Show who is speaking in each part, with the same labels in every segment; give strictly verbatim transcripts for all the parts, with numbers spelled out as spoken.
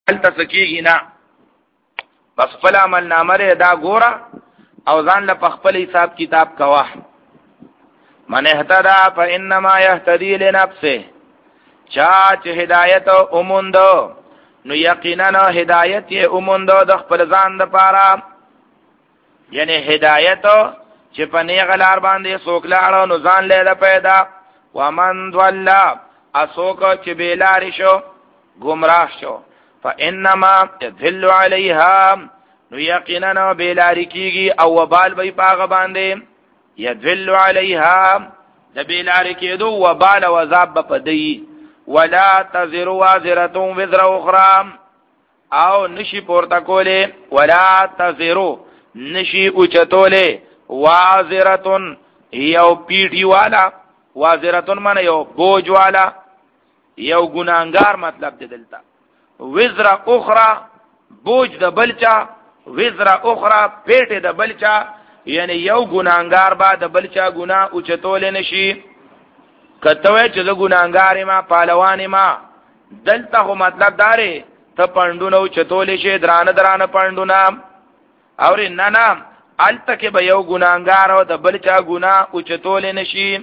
Speaker 1: تسکیږي نه، بس خپل عمل نامه دا ګوره او ځان له خپل حساب کتاب کوه. من اهتدى فانما يهتدي لنفسه، چا چې هدایت اوموندو نو یقینا هدایت یې اوموندو د خپل ځان لپاره. یعنی هدایت چې په نیغه لار باندې څوک لاړو نو ځان له پیدا. ومن ضل اسوک چې بیلاری شو گمراه شو فانما يذل عليها، نو یقینا بیلاری کیږي او وبال به پاغه باندې. يذل عليها د بیلاری کېدو وبال او عذاب په دی. ولا تزر وازره وزر اخرى، او نشي پورته کوله، ولا تزر نشي اوچتوله، وازره یو پیټي والا، وازره من یو بوج والا، یو ګناګار مطلب دی دلته. وزر اخرى بوج د بلچا، وزر اخرى پیټ د بلچا، یعنی یو ګناګار با د بلچا ګنا اوچتول نشي. کته چې د ګناګار ما پهلوان ما دلته خو مطلب داره ته پندونه اوچتول شي، درانه درانه پندونه، اور نه نه الته کې به یو ګناګار او د بلچا ګنا اوچتول نشي.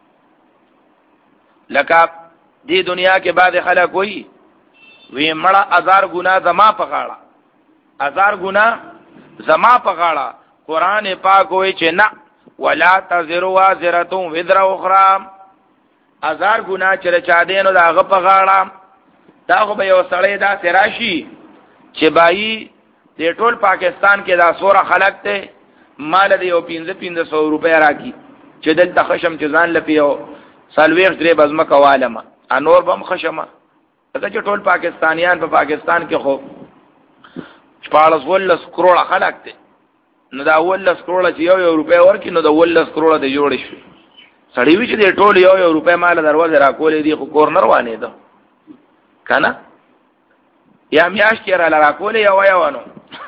Speaker 1: لکه دی دنیا کې بعد خلک وي وی مړه هزار ګنا زما په غاړه، هزار ګنا زما په غاړه. قران پاک وی چې نه، ولا تزر وازره وزر اخرى، هزار ګنا چې چا دینو داغه په غاړه. دا خو به یو سړی دا تراشي چې بای د ټول پاکستان کې دا سوره خلک ته مال دی او پنځه پنځه سو روپیا راکی چې دلته خشم چې ځان لپیو سالویخ درې بزمه کوالما انور بم خشمه. دا چې ټول پاکستانیان په پا پاکستان کې خو شپاړس ولس کروڑه خلک ته، نو دا ولس کروڑه چې یو یو روپیا ورکی نو دا ولس کروڑه د جوړ شي. سړی وی چې د ټول یو یو روپیا مال دروازه را کولې دی خو کورنر وانه ده کنه، یا میاش کې را را کولې یو یو نو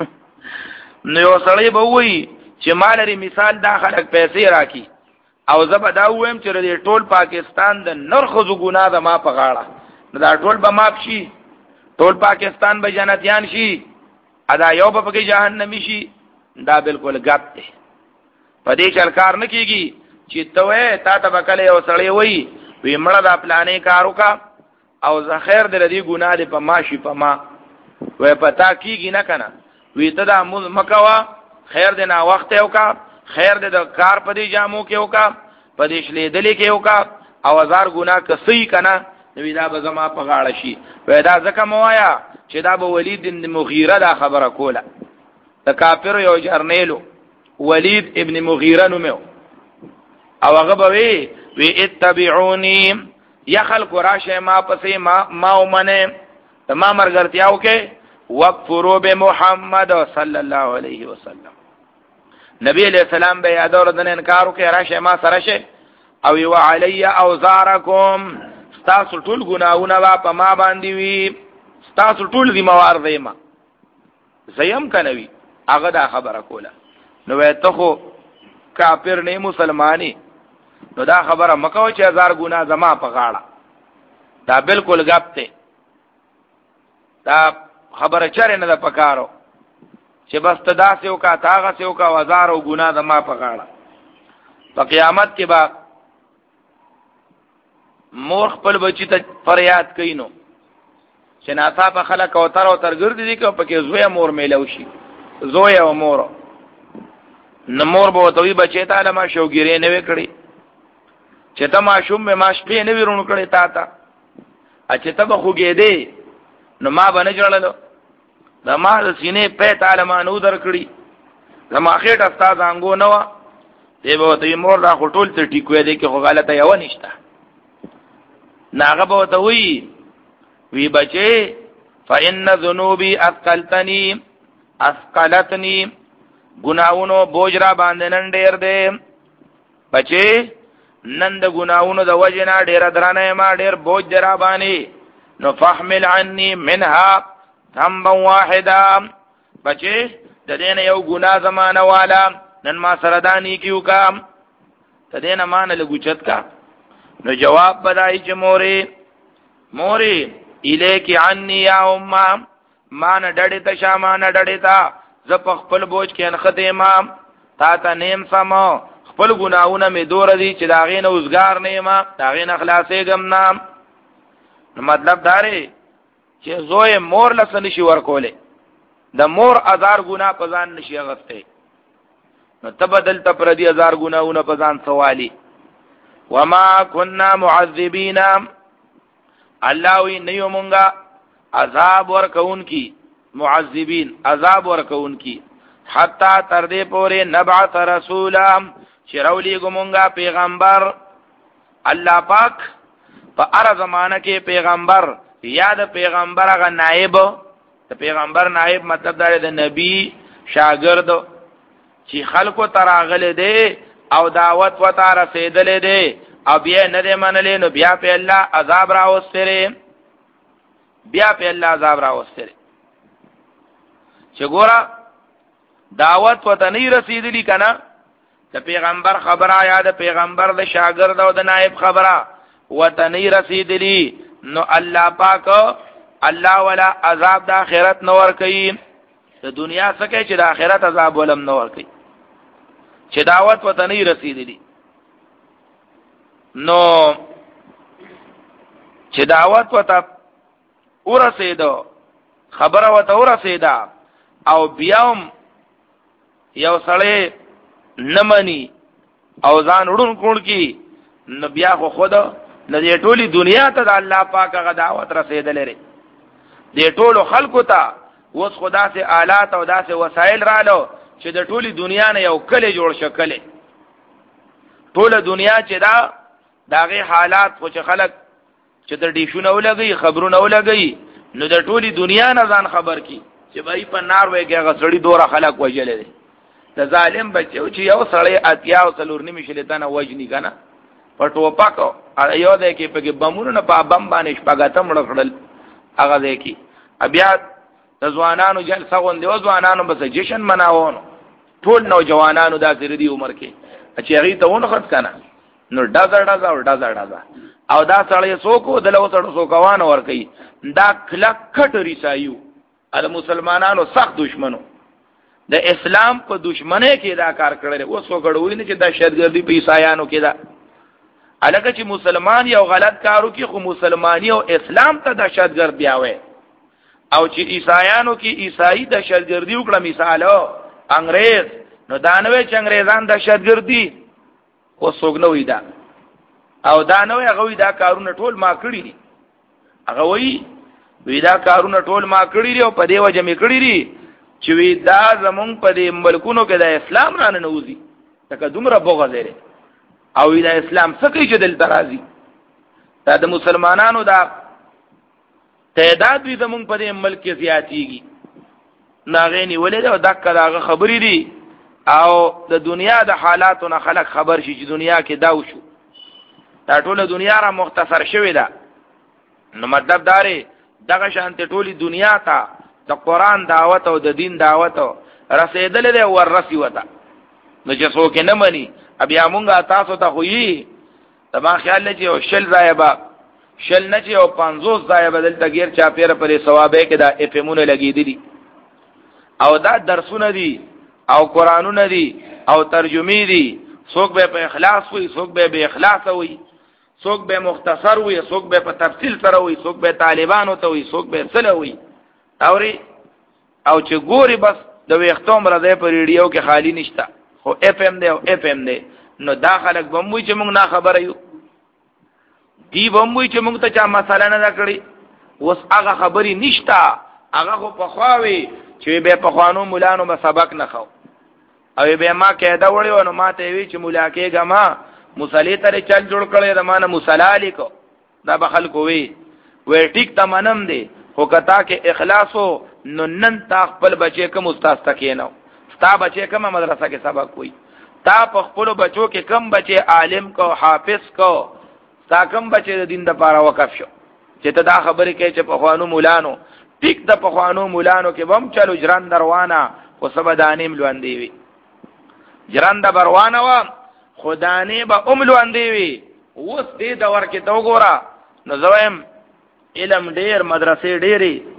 Speaker 1: نو یو سړی به وی چې مال لري مثال دا خلک پیسې راکی او زبا دا ویم چې د ټول پاکستان د نرخ زو ګنا ده ما په غاړه، دا ټول به ماپ شي، ټول پاکستان به جنتیان شي، ادا یو به پکې جهنمی شي. دا بالکل غلط دی، په دې چلکار نه کیږي چې ته تا ته وکړې او سړی وای وی مړه دا پلانې کارو کا او زه خیر دې دې ګناه دې په ماشي په ما وای پتا کیږي نه کنه، وی ته دا مکوا خیر دې نا وخت یو کا، خیر دې د کار په دې جامو کې وکا، په دې شلې دلې کې وکا، او هزار ګناه کسي کنه نو دا به زما په غاړه شي. وای دا ځکه موایا چې دا به ولید بن مغیره دا خبره کوله، د کافر یو جرنیلو ولید ابن مغیره نومو، او هغه به وی وی اتبعونی یا خلق راشه ما پسې ما ما ومنه تمام مرګرتیاو کې وکفروا بمحمد صلی الله علیه وسلم. نبی علیہ السلام به یادور د انکارو کې راشه ما سره شه او یو علی اوزارکم، تاسو ټول ګناونه وا په ما باندې وی، تاسو ټول ذمہوار دی ما زیم کنوي. هغه دا خبره کوله نو وای ته خو کافر نه مسلمانی، نو دا خبره مکو چې هزار ګنا زما په غاړه. دا بالکل غلط دی، دا خبره چره نه ده پکارو چې بس تدا سیو کا تاغه سیو کا هزار او ګنا زما په غاړه. په قیامت کې با مور خپل بچی ته فریاد کینو چې ناڅا په خلک او تر او تر ګرځي دي کې پکې زوی مور میلو شي، زوی او مور نو مور به توي بچی ته علما شوګری نه وکړي چې ته ما شوم ما شپې نه ورونو کړي تا ته اچ ته به خوګې دی نو ما باندې جوړلو دا ما د سینې په تعالی ما نو درکړي زما خېټ استاد انګو نو دی به ته مور را خټول ته ټیکوي دی کې خو غلطه یو نشته. ناغه به ته وی وی بچي فإن ذنوبي اثقلتني اثقلتني، گناہونو بوج را باندې نن ډېر دی بچي، نن د گناہونو د وجنا ډېر درانه ما ډېر بوج درا باندې، نو فحمل عني منها ذنبا واحدا، بچي د دین یو ګناه زمانه والا نن ما سره دانی کیو کا ته دین مان لګوچت کا. نو جواب بدای چې موري موري الیک عني یا امه، ما نه ډډې ته شه ما نه ډډې ته زه په خپل بوج کې انخته امام تا ته نیم سمو خپل ګناونه می دور دي چې دا غینه اوسګار نه ما دا غینه خلاصې غم نام نو مطلب دا دی چې زوی مور لسن شي ورکولې د مور هزار ګنا په ځان نشي غسته نو تبدل ته پر دي هزار ګناونه په ځان سوالي وما كنا معذبين الله وی نیو مونږه عذاب ورکون کی معذبین عذاب ورکون کی حتا تر دې پورې نبعث رسولا چرولی ګمونګه پیغمبر الله پاک په هر زمانہ کې پیغمبر یا د پیغمبر هغه نائب د پیغمبر نائب مطلب دا د نبی شاګرد چې خلکو تراغله دي او دعوت وته رسیدلې دي او بیا نه دې منلې نو بیا په الله عذاب راوستره بیا په الله عذاب راوستره چې ګوره دعوت وته نه رسیدلی کنه د پیغمبر خبره یا د پیغمبر د شاګرد او د نائب خبره وته نه رسیدلی نو الله پاک الله ولا عذاب د آخرت نور کوي د دنیا څخه چې د آخرت عذاب ولم نور کوي چې دعوت وته نه رسیدلی نو چې دعوت وته ورسېدو خبره وته ورسېدا او بیاوم یو سړی نمانی او ځان وړون کول کی نو بیا خو خود نه دې ټولي دنیا ته د الله پاک غ دعوت رسیدلې لري دې ټولو خلقو ته وس خدا سے آلات او داسې وسایل رالو چې د ټولي دنیا نه یو کله جوړ شکله ټوله دنیا چې دا داغه حالات خو چې خلق چې د ډیشونه ولګي خبرونه ولګي نو د ټولي دنیا نه ځان خبر کی چې بای په نار وایي هغه سړی دوره خلق وجلې دي د ظالم بچو چې یو سړی اتیا او څلور نیمه شلیتانه وجنی کنه په ټوپکو یو د کې په بمونو په بم باندې شپګاتم لړل هغه د کې بیا د ځوانانو جلسه غونډه او ځوانانو بس جشن مناوونو ټول نوجوانانو د سردي عمر کې چې هغه ته ونه خط کنه نو ډازر ډازر او ډازر ډازر او دا سړی څوک د لو سړو څوکوان ور کوي دا کلک کټ ریسایو د مسلمانانو سخت دشمنو د اسلام په دشمنه کې دا کار کړل اوس وګړوي نه چې د شهادګردي په عیسایانو کې دا الګا چې مسلمان یو غلط کارو کې خو مسلمانی او اسلام ته د شهادګرد بیاوي او چې عیسایانو کې عیسائی د شهادګردي وکړه مثالو انګريز نو دانوي چې انګريزان د شهادګردي او سوګنوي دا او دانوي هغه دا کارونه ټول ما کړی دي هغه وی وی دا کارونه ټول ما کړی دي او په دی وجه می کړی دي چې وی دا زمون په دې ملکونو کې د اسلام رانه نوځي تکه دومره بوغه لري او دا اسلام څخه چې دل درازي دا د مسلمانانو دا تعداد وی زمون په دې ملک کې زیاتېږي ناغېنی ولې دا دغه دغه خبرې دي او د دنیا د حالاتو نه خلک خبر شي چې دنیا کې دا وشو دا ټوله دنیا را مختصر شوې ده نو مطلب داري دغه شانت ټوله دنیا ته د قران دعوت او د دین دعوت رسیدل له ورسی وته نو چې څوک نه مني بیا مونږه تاسو ته خوې تما خیال لږ یو شل زایبا شل نه چې او پنځوس زایبا دلته غیر چا پیر پرې ثوابه کې دا افهمونه لګېدلي او دا درسونه دي او قرانونه دي او ترجمه دي څوک به په اخلاص وي څوک به به اخلاص وي څوک به مختصر وي څوک به په تفصیل سره وي څوک به طالبانو ته وي څوک به سره وي اوري او چې ګوري بس د وختوم راځي په ریډیو کې خالی نشتا خو اف ام دی او اف ام دی نو دا خلک بموي چې موږ نه خبره یو دی بموي چې موږ ته چا مساله نه کړی اوس هغه خبري نشتا هغه خو په خواوي چې به په خوانو مولانو به سبق نه خو او به ما کېدا وړي نو ما ته وی چې مولا کېګه ما مصلی ته چل جوړ کړي زمانه مصلی کو دا به خلکو وی وی ټیک ته منم دی خو کتا کې اخلاصو نو نن تا خپل بچي کوم استاد تکې نو تا بچي کوم مدرسه کې سبق وای تا په خپل بچو کې کم بچي عالم کو حافظ کو تا کم بچي د دین د پاره وقف شو چې ته دا خبرې کوي چې په خوانو مولانو ټیک د په خوانو مولانو کې بم چلو جران دروانه خو سبا دانیم لوندې وي جران د بروانه وا خدانه به ام لوندې وي اوس دې دور کې تو ګورا نو زویم علم ډیر مدرسې ډېری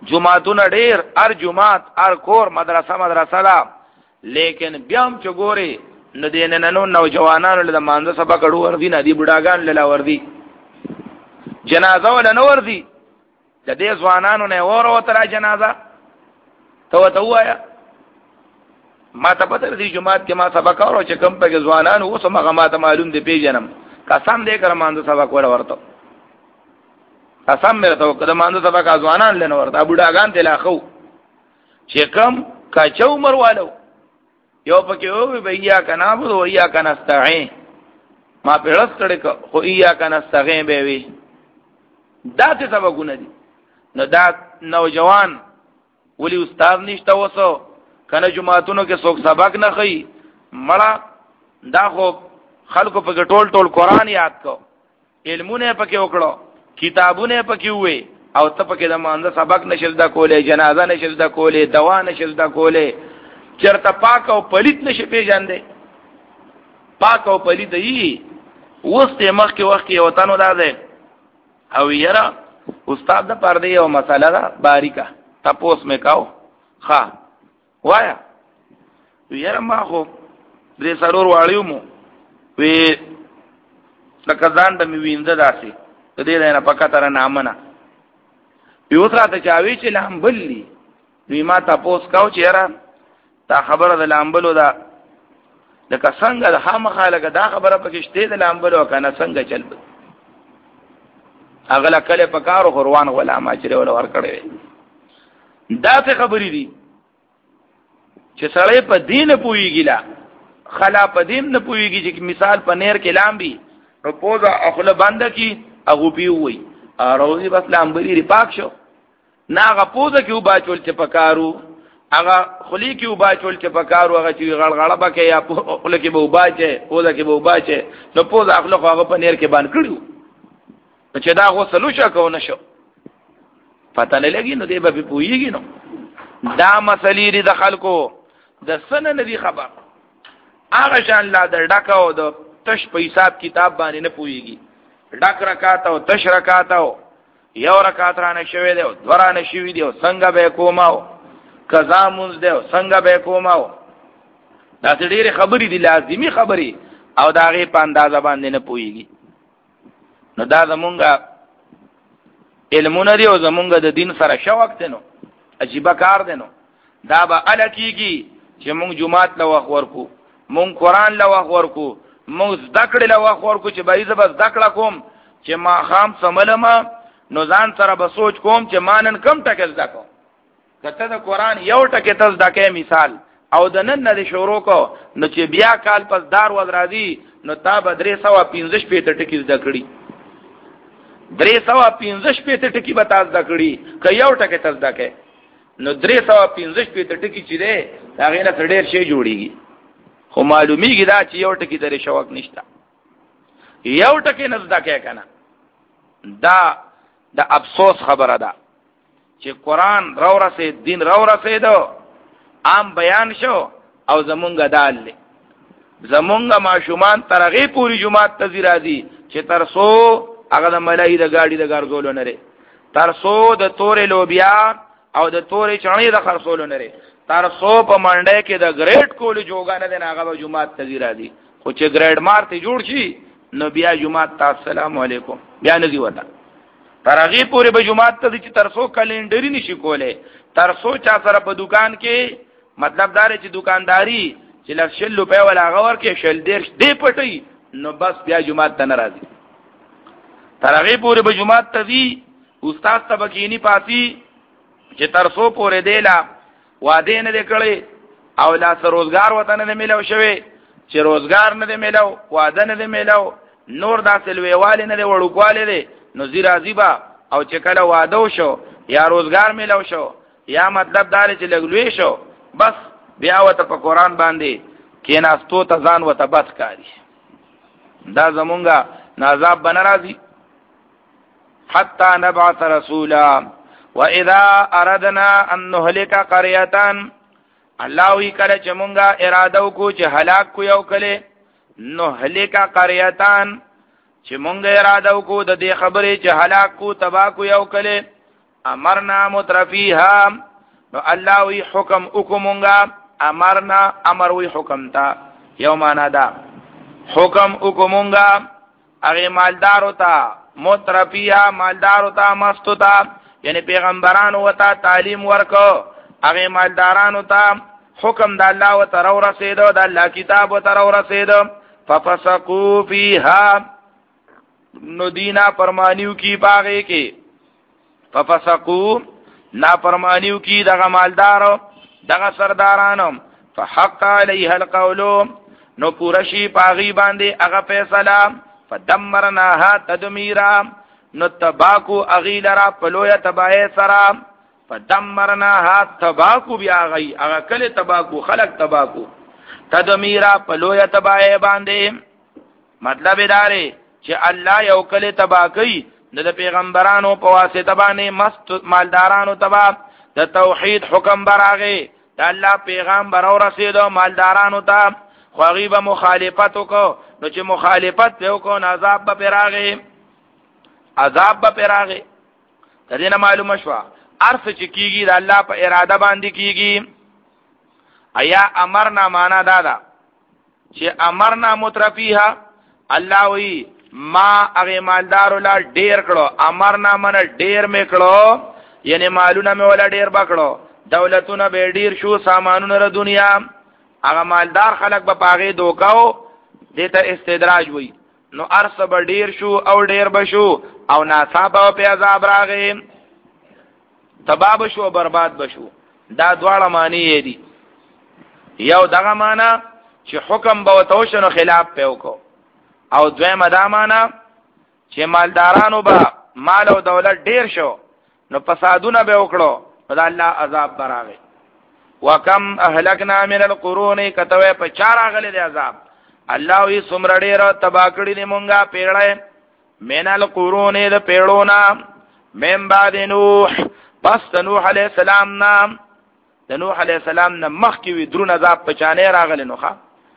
Speaker 1: جمعتون ډیر ار جمعات ار کور مدرسه مدرسه دا لیکن بیا هم چې ګوري نو دین نه نو نوجوانانو له مانځه سبق اړو ور دي نه دي بډاګان له ور دي جنازه ولا نو ور دي د دې ځوانانو نه اور او تر جنازه تو ته وایا ما ته پته دي جمعات کې ما سبق اورو چې کم په ځوانانو اوس ما ما ته معلوم دي پیژنم قسم دې کړم مانځه سبق ور ورته قسم مې ته کړم مانځه سبق ځوانان لنه ورته بډاګان ته لا خو چې کم کاچو مروالو یو پکې او بیا کنا بو یا کنا استعين ما پیړس کړه خو یا کنا استعين به وي دا څه سبقونه دي نو دا نوجوان ولی استاد نشته وسو کنه جمعهتونو کې څوک سبق نه خي مړه دا خو خلکو په ټول ټول قران یاد کو علمونه پکې وکړو کتابونه پکې وې او ته پکې د مانځه سبق نشل دا کولې جنازه نشل دا کولې دوا نشل دا کولې چرته پاک او پلیت نشي پیژاندې پاک او پلیت یي وسته مخ کې وخت کې وطنو دا ده او یرا استاد د پردې او مساله دا باریکا تاسو مې کاو ها وایا یرا ما خو درې سرور واړیو مو وی لکه ځان د می وینځه داسي ته دې نه پکا تر نامنه یو تر ته چاوي چې لامبلی وی ما تاسو کاو چې یرا تا خبره د لامبلو دا لکه څنګه د خامخا لکه دا خبره پکې شته د لامبلو کنه څنګه چل اغلا کله پکارو خوروان ولا ما چره ولا ور کړې دا څه خبرې دي چې سړی په دین پويږي لا خلا په دین نه پويږي چې مثال پنیر کې لامبي نو پوزا اخله بند کی اغه پی وي اروزي بس لامبري ری پاک شو ناغه پوزا کې وبا چول چې پکارو هغه خلی کې وبا چول چې پکارو هغه چې غړغړه بکې یا خله کې به وبا چې پوزا کې به وبا چې نو پوزا اخله هغه پنیر کې باندې کړیو چې دا غو سلوشا کو نشو پته نه لګي نو دی به پويږي نو دا مسلې دي د خلکو د سن نه دي خبر هغه شان لا د ډکاو د تش په حساب کتاب باندې نه پويږي ډک رکعات او تش رکعات او یو رکعات را نه شوي دی او دورا نه شوي دی او څنګه به کوماو قضا مونږ دی او څنګه به کوماو دا ډېرې خبرې دي لازمي خبرې او دا غي په اندازه باندې نه پويږي نو دا زمونږه علمونه دی او زمونږه د دین سره شوق دی نو عجیب کار دی نو دا به ال کیږي چې مونږ جمعات له وخت ورکو مونږ قران له وخت ورکو مونږ ذکر له وخت ورکو چې به زه بس ذکر کوم چې ما خام سملما نو ځان سره به سوچ کوم چې مانن کم ټکه ذکر کته د قران یو ټکه تز دکې مثال او د نن نه شروع کو نو چې بیا کال پس دار ول راځي نو تا به درې سو پنځه پېته ټکی ذکرې درې سو پنځه پېته ټکی به تاسو ذکرې ک یو ټکه تز دکې نو درې سو پنځه پېته ټکی چې ده هغه نه ډېر شی جوړیږي خو معلومیږي دا چې یو ټکی درې شوق نشته یو ټکی نه ذکر کنه دا د افسوس خبره ده چې قران راو رسید دین راو رسیدو عام بیان شو او زمونږه دال زمونږه ماشومان ترغه پوری جمعات ته راځي چې ترسو هغه د ملای د گاډي د ګرځولو نه لري ترسو د تورې لوبیا او د تورې چڼې د خرڅولو نه لري ترسو په منډه کې د ګریډ کول جوګانه د هغه جمعات ته راځي خو چې ګریډ مارته جوړ شي نو بیا جمعات ته السلام علیکم بیا نه دی وته ترغه پوری به جمعات ته چې ترسو کلندري نشي کوله ترسو چا سره په دکان کې مطلب دار چې دکانداری چې لښل په ولا غور کې شل ډیر دې پټي نو بس بیا جمعات ته ناراضي ترغه پوری به جمعات ته دی استاد تبکینی پاتی چې ترسو پوری دیلا واده نه کړي او لا روزګار وطن نه ملو شوی چې روزګار نه ملو واده نه ملو نور داسې لویواله نه وړوکواله دي نو زیرا زیبا او چې کله واده شو یا روزګار ملو شو یا مطلب دار چې لګلوي شو بس بیا وته په قران باندې کیناستو ته ځان وته بس کاری دا زمونږه نازاب بنرازي حتى نبعث رسولا واذا اردنا ان نهلك قريه الله وی کله چې مونږه اراده وکړو چې هلاک کو یو کله نهلك قريهان چې مونږه اراده وکړو د دې خبرې چې هلاک کو تبا کو یو کله امرنا مترفیها نو الله وی حکم حکمونگا امرنا امر وی حکم تا یو معنا دا حکم حکمونگا اغه مالدارو تا مترفیها مالدارو تا مستو تا یعنی پیغمبرانو وتا تعلیم ورکو اغه مالدارانو تا حکم د الله و تر ورسېدو د الله کتاب و تر ورسېدو ففسقوا فيها نو دینا فرمانیو کی باغې کې ففسقوا نا فرمانیو کی دغه مالدارو دغه سردارانو فحق علیها القول نو پورشی پاغي باندې هغه فیصله فدمرناها تدمیرا نو تباکو اغیلرا پلویا تبای سرا فدمرناها تباکو بیا غي هغه کله تباکو خلق تباکو تدمیرا پلویا تبای باندې مطلب داره چې الله یو کله تباکی د پیغمبرانو په واسطه باندې مست مالدارانو تبا د توحید حکم براغه د الله پیغام برو رسیدو مالدارانو ته خو غیبه مخالفت کو نو چې مخالفت په کو عذاب به پراغه عذاب به پراغه تدینه معلومه شو ارث چې کیږي د الله په اراده باندې کیږي ایا امرنا معنا دادا چې امرنا مترفیها الله وی ما هغه مالدار ولا ډیر کړو امرنا من ډیر میکړو یعنی مالونه مې ولا ډیر بکړو دولتونه به ډیر شو سامانونه ر دنیا هغه مالدار خلک به پاغه دوکاو دته استدراج وی نو ارث به ډیر شو او ډیر بشو او ناصابه په عذاب راغې تباب شو برباد بشو دا دواړه معنی دي یو دغه معنا چې حکم به وتوشنو خلاف په وکړو او دویمه دا معنا چې مالدارانو به مال او دولت ډیر شو نو فسادونه به وکړو دا الله عذاب براغه وکم اهلکنا من القرون کتوه په چار غلې د عذاب الله وی سمر ډیر تباکړی دی مونږه پیړې من القرون د پیړونا من بعد نوح پس نوح علیہ السلام نام د نوح علیہ السلام نه مخکې وی درون عذاب په چانه راغلی نوخه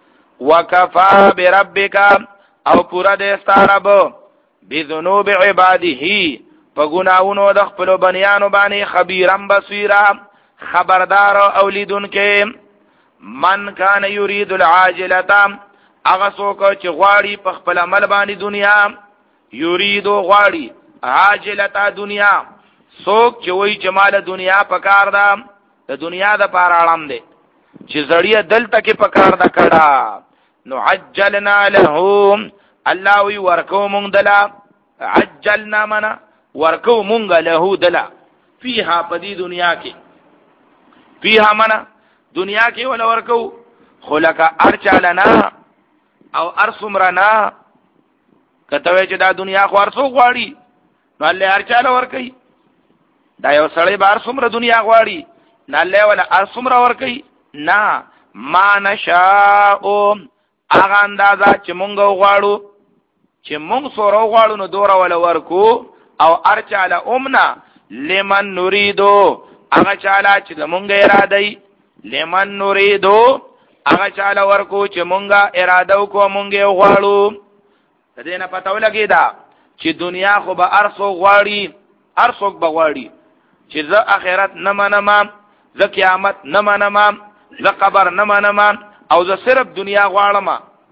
Speaker 1: وکفا بربک او پورا د استعرب بذنوب عباده په ګناونو د خپل بنیانو باندې خبيرم بصیرا خبردار او لیدون کې من کان یرید العاجلتا هغه څوک چې غواړي په خپل عمل باندې دنیا یریدو غواړي عاجلتا دنیا څوک چې وایي چې مال دنیا پکار ده د دنیا د پاره اړم دی چې زړی دلته کې پکار ده کړه نو عجلنا له الله وی ورکو مونږ دلا عجلنا منا ورکو مونږ له دلا فيها پدی دنیا کې فيها منا دنیا کې ولا ورکو خلق ارچالنا او ارسمرنا کته چې دا دنیا خو ارسو غواړي نو الله ارچاله ورکي دا یو سړی بار سمره دنیا غواړي نه الله ولا ارسمره ورکي نه ما نشاء اغه اندازا چې مونږ غواړو چې مونږ سره غواړو نو دوره ولا ورکو او ارچاله امنا لمن نريدو هغه چاله چې مونږه اراده ای لمن نريدو هغه چاله ورکو چې مونږه اراده وکړو مونږه غواړو دې نه پته ولګی دا چې دنیا خو به ارسو غواړي ارسوک بغواړي چې زه اخرت نه منم زه قیامت نه منم زه قبر نه منم او زه صرف دنیا غواړم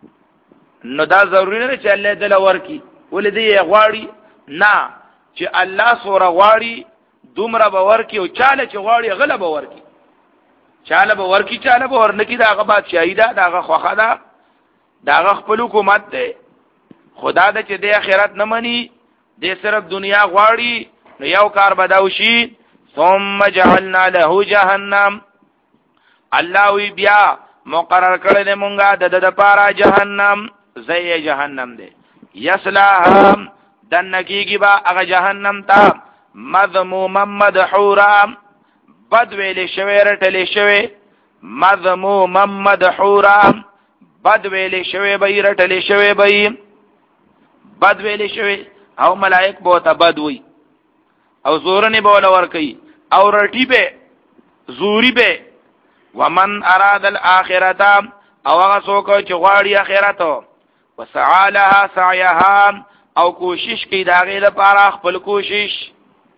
Speaker 1: نو دا ضروری نه چې الله دل ورکی ولې دې غواړي نه چې الله سوره غواړي دومره به ورکی او چاله چې غواړي غلب ورکی چاله به ورکی چاله به ورنکی دا هغه بادشاہی ده دا هغه خوخه ده دا هغه خپل حکومت ده خدا د چې د آخرت نه مني د صرف دنیا غواړي نو یو کار بداوشي ثم جعلنا له جهنم الله وی بیا مقرر کړل مونږه د د پارا جهنم زي جهنم ده یصلاها دنکیږي با هغه جهنم ته مذموما مدحورا بد ویل شوی رټل شوی مذموما مدحورا بد ویل شوی به رټل شوی به بد ویل شوی او ملائک بوته بد وی او زورنی بوله ور کوي او رټی به زوري به ومن اراد الاخرته او هغه څوک چې غواړي اخرت وسعى لها سعيها او کوشش کوي دا غي لپاره خپل کوشش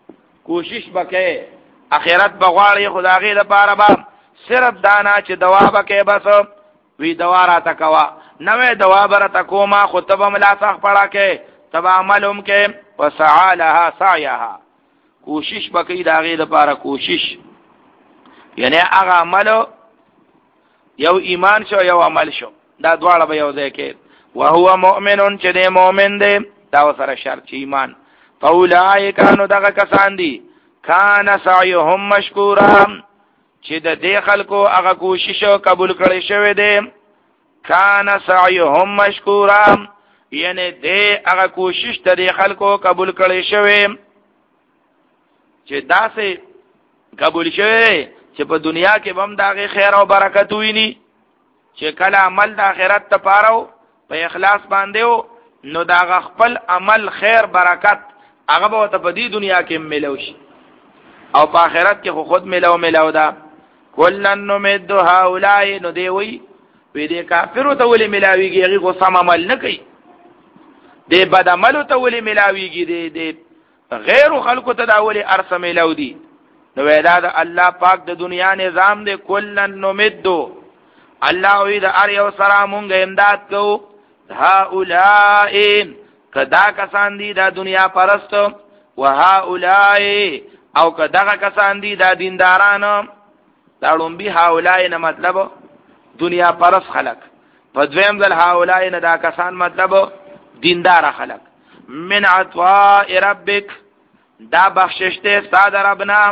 Speaker 1: کوشش وکې اخرت بغواړي خدای د پاره با صرف دانا چې دوا وکې بس وی دوا را تکوا نوې دوا بر تکوما خطب ملاسخ پڑا کې تب عملهم کې وسعالها سعيها کوشش وکې داغه د پاره کوشش یعنی هغه عمل یو ایمان شو یو عمل شو دا دواړه به یو ځای کې وهو مؤمن چې د مؤمن دی دا سره شرط ایمان فاولائک انو دغه کسان دي کان سعیهم مشکورا چې د دې خلکو هغه کوشش قبول کړي شوی دی کان سعیهم مشکورا یعنی دې هغه کوشش د دې خلکو قبول کړي شوی چې داسې قبول شوی چې په دنیا کې هم دغه خیر او برکت ویني چې کله عمل د آخرت ته پاره په اخلاص باندې نو دا خپل عمل خیر برکت هغه به ته په دې دنیا کې ملو شي او په آخرت کې خو خود ملو ملو دا کلن نمد هؤلاء نو دی وی وی دې کافرو ته ولې ملاويږي هغه کو سم عمل نه کوي دې بد عمل ته ولې ملاويږي دې دې غیر خلق ته دا ولې ارسم ملو دي نو ودا د الله پاک د دنیا نظام دې کلن نمد الله وی د ار یو سره مونږ امداد کوو هؤلاء کدا کسان دي دا دنیا پرست و هؤلاء او کدا کسان دي دا دینداران دا لومبي هؤلاء نه مطلب دنیا پرست خلق په دویم ځل هؤلاء نه دا کسان مطلب دیندار خلق من عطاء ربک دا بخشش ته ستاد ربنا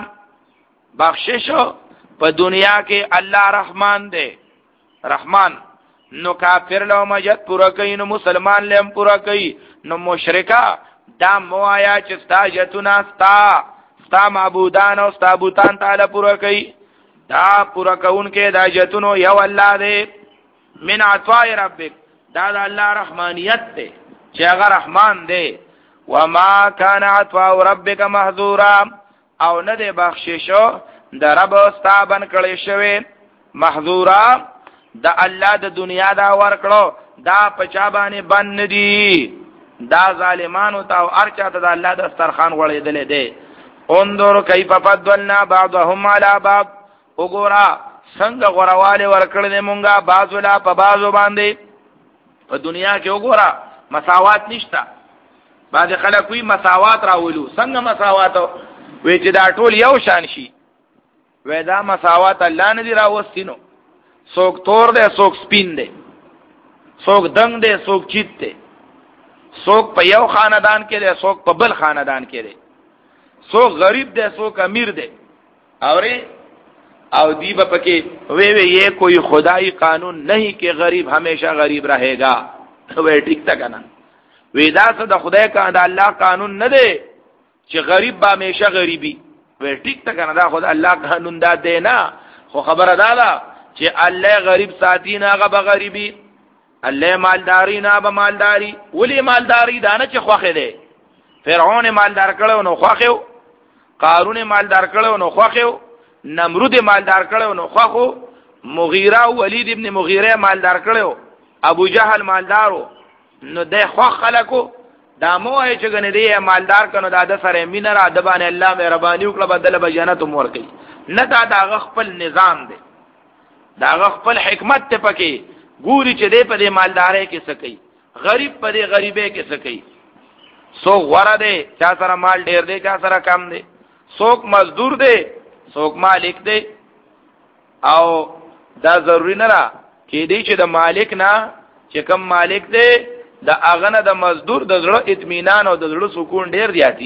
Speaker 1: بخشش په دنیا کې الله رحمان دی رحمان نو کافر له مجد پورا کوي نو مسلمان لم پورا کوي نو مشرکا دا موایا چې ستا جتنا ستا ستا معبودان او ستا بوتان تعالی پورا کوي دا پورا کون کې دا جتونو یو الله دی من عطاء ربک دا د الله رحمانیت دی چې هغه رحمان دی وما كان عطاء ربک محظورا او نه دی بخششو د رب ستا بن کړي شوی محظورا دا الله د دنیا دا ورکړو دا پچا باندې بن ندي دا ظالمانو ته او ارچا ته د الله د سترخان غړېدلې دي انظر کیف فضلنا بعضهم على بعض وګورا څنګه غړواله ورکړلې مونږه بعضو لا په بعضو باندې په دنیا کې وګورا مساوات نشتا بعض خلک وی مساوات راولو څنګه مساوات وی چې دا ټول یو شان شي وې دا مساوات الله نه دی راوستینو سوک تور دے سوک سپین دے سوک دنگ دے سوک چیت دے سوک په یو خاندان کې دے سوک په بل خاندان کې دے سوک غریب دے سوک امیر دے اوری او دی با پکے وے وے یہ کوئی خدائی قانون نہیں کہ غریب ہمیشہ غریب رہے گا وے ٹھیک تا کنا وے دا صدا خدای کا دا اللہ قانون نہ دے چې غریب با ہمیشہ غریبی وے ٹھیک تا کنا دا خدا اللہ قانون دا دے نا خو خبر دادا چې الله غریب ساتي نه هغه به غریبي الله مالداري نه به مالداري ولی مالداري دانه چې خوخه ده فرعون مالدار کړو نو خوخه قارون مالدار کړو نو خوخه نمرود مالدار کړو نو خوخه مغیره ولید ابن مغیره مالدار کړو ابو جهل مالدارو نو ده خوخ خلکو دا مو چې غنه دی مالدار کنو دا د سره مين را د باندې الله مهرباني وکړه بدل به جنت مور کوي نه دا د خپل نظام دی دا خپل حکمت ته پکې ګوري چې دې په دې مالدارۍ کې سکی غریب په دې غریبۍ کې سکی سو غره دې چا سره مال ډیر دی چا سره کم دی څوک مزدور دی څوک مالک دی او دا ضروری نه را کې دې چې د مالک نه چې کم مالک دی د اغنه د مزدور د زړه اطمینان او د زړه سکون ډیر دیاتی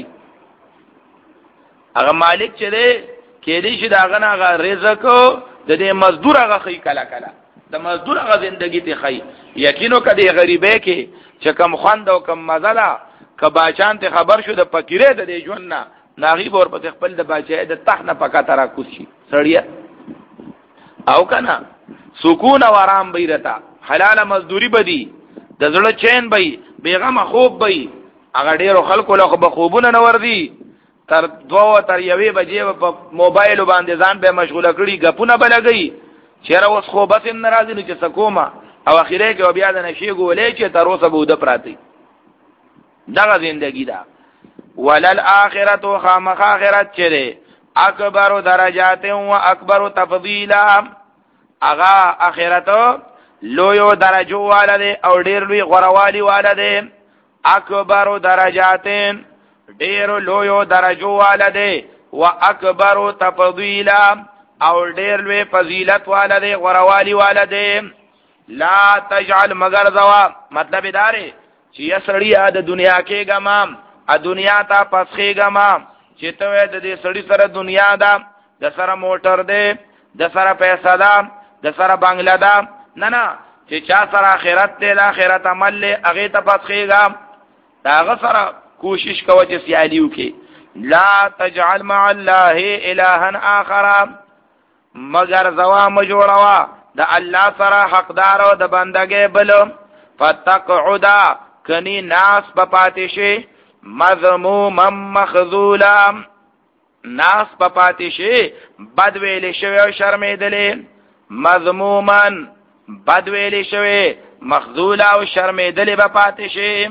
Speaker 1: هغه مالک چې دی کې دې چې د اغنه هغه رزق د دې مزدور هغه خی کلا کلا د مزدور هغه زندگی ته خی یقینو کدی غریبه کې چې کم خوند او کم مزلا کباچان ته خبر شو د فقیره د دې ژوند نه ناغي بور په خپل د باچې د تخنه پکا ترا کوشي سړیا او کنا سکون او آرام بیرتا حلال مزدوری بدی د زړه چین بی بیغم خوب بی هغه ډیرو خلکو له خو خوبونه نه وردی تر دوه تر یوې بجې په موبایل باندې ځان به مشغوله کړي غپونه بلګي چیرې اوس خو بس ناراضي نه چې سکوما او اخیره کې بیا د نشي ګولې چې تر اوسه بوده پراتی دغه زندگی دا ولل اخرت خامخ اخرت چره اکبر درجات و اکبر تفضیلا اغا اخرت لویو درجو والده او ډیر لوی غروالی والده اکبر درجاتین ډیر لویو درجو والده و اکبر تفضیلا او ډیر لوی فضیلت والده غروالی والده لا تجعل مگر زوا مطلب داره چې یسړی د دنیا کې ګمام ا دنیا ته پسخې ګمام چې ته د دې سړی سره دنیا ده د سره موټر ده د سره پیسې ده د سره بنگلا ده نه نه چې چا سره آخرت ته د آخرت عمل له هغه ته پسخې ګم دا سره کوشش کوه چې سیالیو کې لا تجعل مع الله الها اخر مگر زوا مجوړوا د الله سره حقدار او د بندګۍ بل فتقعدا کني ناس په پاتې مذموما مخذولا ناس په پاتې شي بد ویل شوی او شرمېدلې مذموما بد ویل شوی مخذولا او شرمېدلې په پاتې شي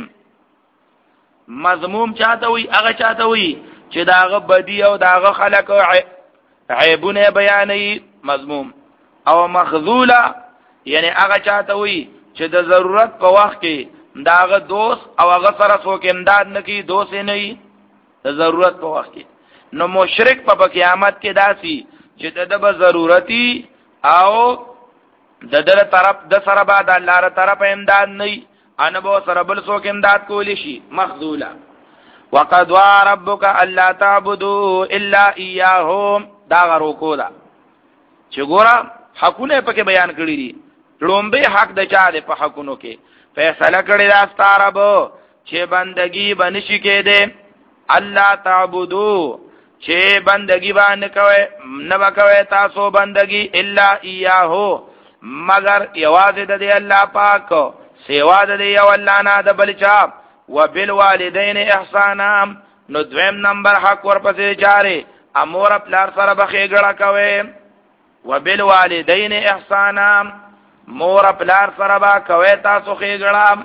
Speaker 1: مذموم چاته وي هغه چاته وي چې داغه بدی او داغه خلق عیبونه بیانې مذموم او مخذولا یعنی هغه چاته وي چې د ضرورت په وخت کې داغه دوست او هغه سره څوک امداد نکي دوست نه وي د ضرورت په وخت کې نو مشرک په قیامت کې داسي چې د به ضرورتي او د در طرف د سره بعد الله تر طرف امداد نه ان به سره بل څوک امداد کولی شي مخذولا وقد ربك الا تعبدوا الا اياه دا غرو کو دا چې ګوره حقونه پکې بیان کړی دي لومبه حق د چا ده په حقونو کې فیصله کړی دا ستارب چې بندگی بنشي کې ده الله تعبدو چې بندگی باندې کوي نه وکوي تاسو بندگی الا اياه مگر یوازې د الله پاک سیوا د یو الله نه د بل چا وبالوالدین احسانا نو دویم نمبر حق ورپسې جاره امور پلار سره بخې ګړه کوي وبالوالدین احسانا مور پلار سره با کوي تاسو خې ګړه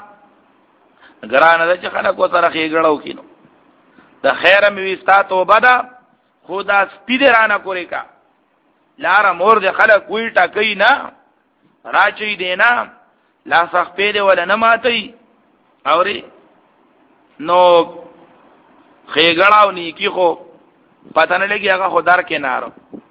Speaker 1: ګرانه چې خلک سره خې ګړه وکینو د خیر مې وستا توبه ده خدا سپیډ رانه کوي کا لار مور د خلک وی ټکې نه راچې دینا لا صح پیډه ولا نه ماتي اوري نو خېګړاو نیکی خو پته نه لګي هغه خدار کې نارو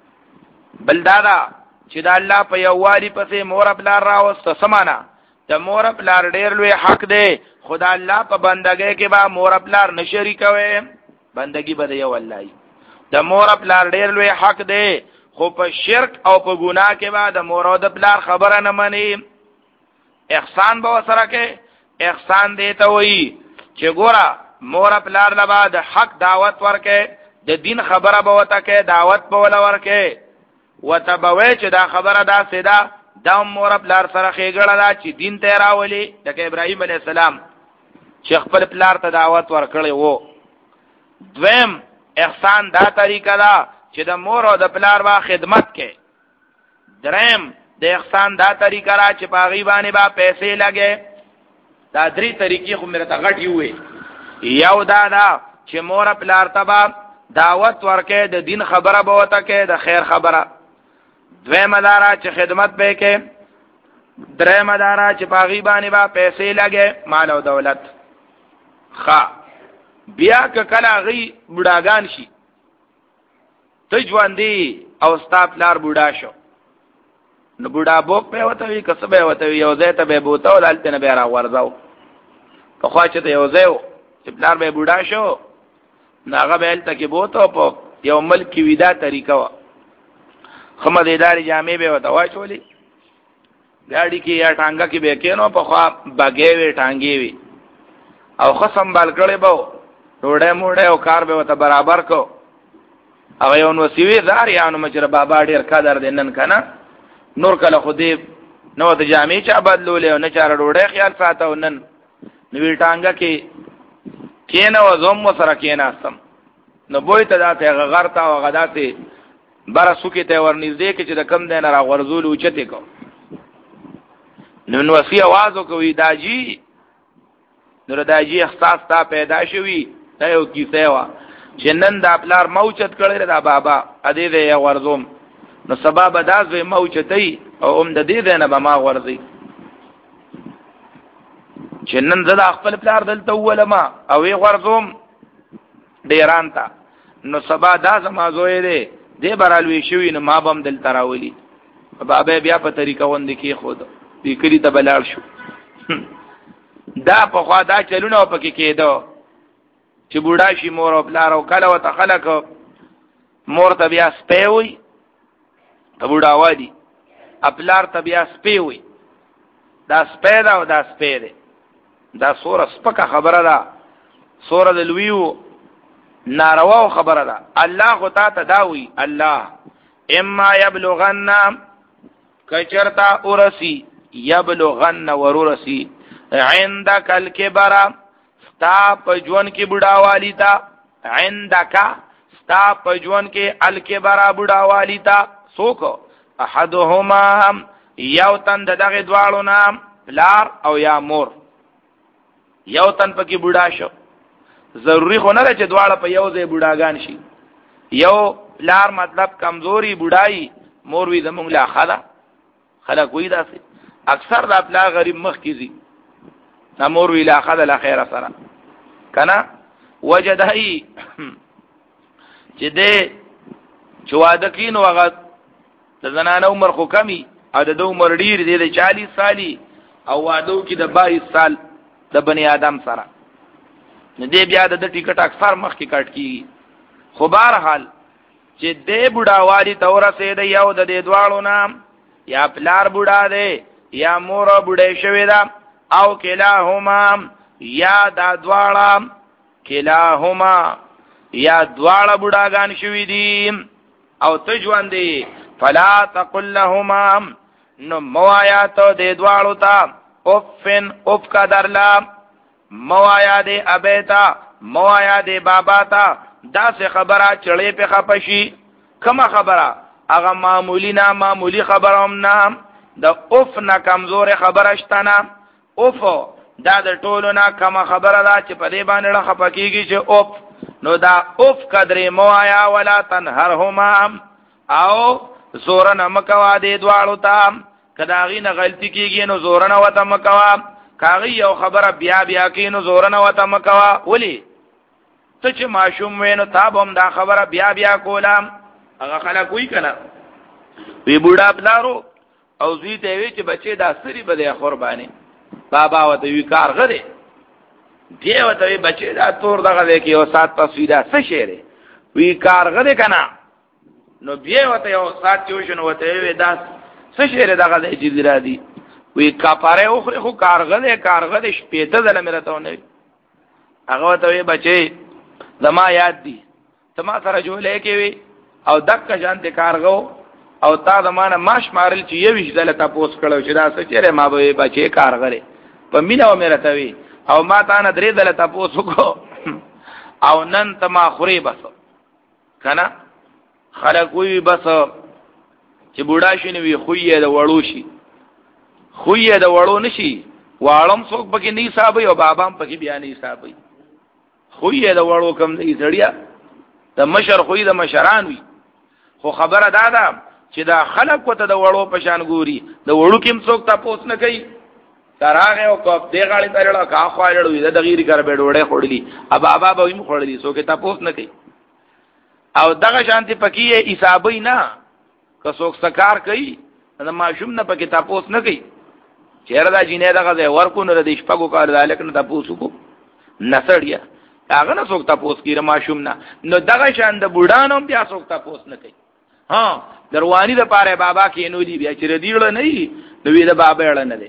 Speaker 1: بل دادا چې د الله په یووالي پسې مور خپل راوست سمانا د مور خپل ډېر لوی حق دی خدای الله په بندګۍ کې با مور خپل نه شریک وي بندګي بده یو الله د مور خپل ډېر لوی حق دی خو په شرک او په ګناه کې با د مور او د خپل خبره نه مني احسان به سره کې احسان دی ته وایي چې ګوره مور پلار لبا د حق دعوت ورکې د دین خبره به وته کې دعوت به ولا ورکې وتبوي چې دا خبره دا سیدا د مور پلار سره خېګړه دا چې دین ته راولي د ابراهيم عليه السلام چې خپل پلار ته دعوت ورکړي وو دویم احسان دا طریقه دا چې د مور او د پلار با خدمت کې دریم د احسان دا طریقه را چې پاغي باندې با پیسې لګي دا درې طریقې خو مې ته غټي وې یو دا دا چې مور پلار تبا دعوت ورکې د دین خبره به وته کې د خیر خبره دویم دارا چې خدمت به کې دریم دارا چې پاغي باندې با پیسې لګي مال او دولت ښا بیا ک کله غي بډاګان شي ته ژوندې او ستا پلار بوډا شو نو بوډا بوک په وته وی کسبه وته یو ځای ته به بوته ولالته نه به را ورځاو په خوا چې ته یو ځای چې پلار به بوډا شو ناغه به الته کې بوته په یو ملک ویدا طریقه وا خمدیداري جامې به وته واچولې ګاډي کې یا ټانګه کې به کېنو په خوا بګې وی ټانګې وی او خصم بال کړي بو ډوډۍ موډۍ او کار به وته برابر کو او یو نو سیوی زار یا نو مجر بابا ډیر قدر دینن کنه نور کله خودی نو د جامې چا بدلولې او نه چاره ډوډۍ خیال ساتو نن نو ټانګه کې کینه و زوم سره کیناستم نو بوې ته داته غغرتا او غداته بار سوکې ته ورنږدې کې چې د کم دین را غرزول او چته کو نو نو سی आवाज کوي داجی نو داجی احساس تا پیدا شوی دا یو کیسه وا چې نن دا پلار موچت کړی دا بابا ا دې دې ورزوم نو سبب داز به موچتای او ام د دې نه به ما ورزي چې نن زدا خپل پلار دلته ولما او یې ورزوم ډیران تا نو سبا دا زما زوی دی دې برالوي شوی نو ما بم دل تراولي بابا بیا په طریقه وند کې خود دې کړي ته بلال شو دا په خوا دا چلونه پکې کېدو چې بوډا شي مور او پلار او کله وته خلک مور ته بیا سپېوي ته بوډا وادي خپلار ته بیا سپېوي دا سپېدا او دا سپېده دا سوره سپکه خبره ده سوره د لویو ناروا خبره ده الله غتا تداوي الله اما يبلغن کچرتا اورسی یبلغن ورورسی عندك الكبر ستا پجون کی بډاوالی تا عندك ستا پجون کی الکبر بډاوالی تا سوک احدهما یو تن دغه دوالو نام لار او یا مور یو تن پکې بډا شو ضروری خو نه چې دواړه په یو ځای بډاګان شي یو لار مطلب کمزوري بډای مور وی زمونږ لا خلا خلک وی داسې اکثر د خپل غریب مخ کیږي امور وی لا خلا لا خیر سره کنا وجدای چې دې چواده کین وغت د زنانه عمر خو کمی او د عمر ډیر دی د چالیس سالي او وادو کې د بایس سال د بنی آدم سره نه دی بیا د ټیکټ اکثر مخ کې کټ کی خو بهر حال چې دې بډاوالي تور سه د یو د دې دوالو نام یا پلار بډا دی یا مور بډې شوی دا او کلاهما یا دا دواړه کلاهما یا دواړه بډاګان شوی دي او ته ژوند دی فلا تقل لهما نو موایات دې دواړو ته اوفن اوف کا درلا موایا دے ابیتا موایا دے بابا تا دا سے خبرہ چڑے پہ خپشی کما خبرہ اغا معمولی نا معمولی خبرم نام دا اوف نا کمزور خبرشتنا اوف دا دا ټولو نا کما خبرہ دا چی پدے باندې خپکیگی چی اوف نو دا اوف قدر موایا ولا تنہرهما او زورن مکوا دے دوالو تا کداغی نا غلطی کیگی نو زورن وطا مکوا کاغی یو خبره بیا بیا کینو زورنه وته مکوا ولی ته چې ماشوم وینو تابم دا خبره بیا بیا کولم هغه خلک وی کنه وی بوډا بلارو او زوی ته وی چې بچي دا سری بده قرباني بابا وته وی کار غره دی وته وی بچي دا تور دغه دی کې او سات تصویره څه شعر وی کار غره کنه نو بیا وته یو سات چوشن وته وی دا څه شعر دغه دی چې را دی وی کپاره اوخره خو کارغله کارغله شپېته دله مرته نه هغه ته وی بچي زما یاد دي تما سره جوړې کې وی او دک جان دې کارغو او تا زمانه ماش مارل چې یو ویش دله تاسو کړو چې دا څه چیرې ما به بچي کارغله په مینا مرته وی او ما تا نه درې دله تاسو کو او نن تما خوري بس کنه خلک وی بس چې بوډا شي نو وی خوې د وړو شي خوې د وړو نشي واړم څوک پکې نه حسابي او بابام پکې بیا نه حسابي خوې د وړو کم نه زړیا د مشر خوې د مشران وي خو خبره دا ده چې دا خلک وته د وړو پشان ګوري د وړو کم څوک تاسو نه کوي تراغه او کوپ دی غاړي ترړه کا خواړړو د غیری کار به ډوړې خړلې ا بابا به هم خړلې څوک تاسو نه کوي او دغه شانتي پکې حسابي نه که څوک سکار کوي دا ماشوم نه پکې تاسو نه کوي چیرې دا جینې دغه ځای ورکو نه د شپږو کال دالک نه تاسو کو نسړیا هغه نه څوک تاسو کیره ماشوم نه نو دغه شان د بوډانو بیا څوک تاسو نه کوي ها دروانی د پاره بابا کې نو دی بیا چې ردیړ نه وي نو وی د بابا اړه نه دی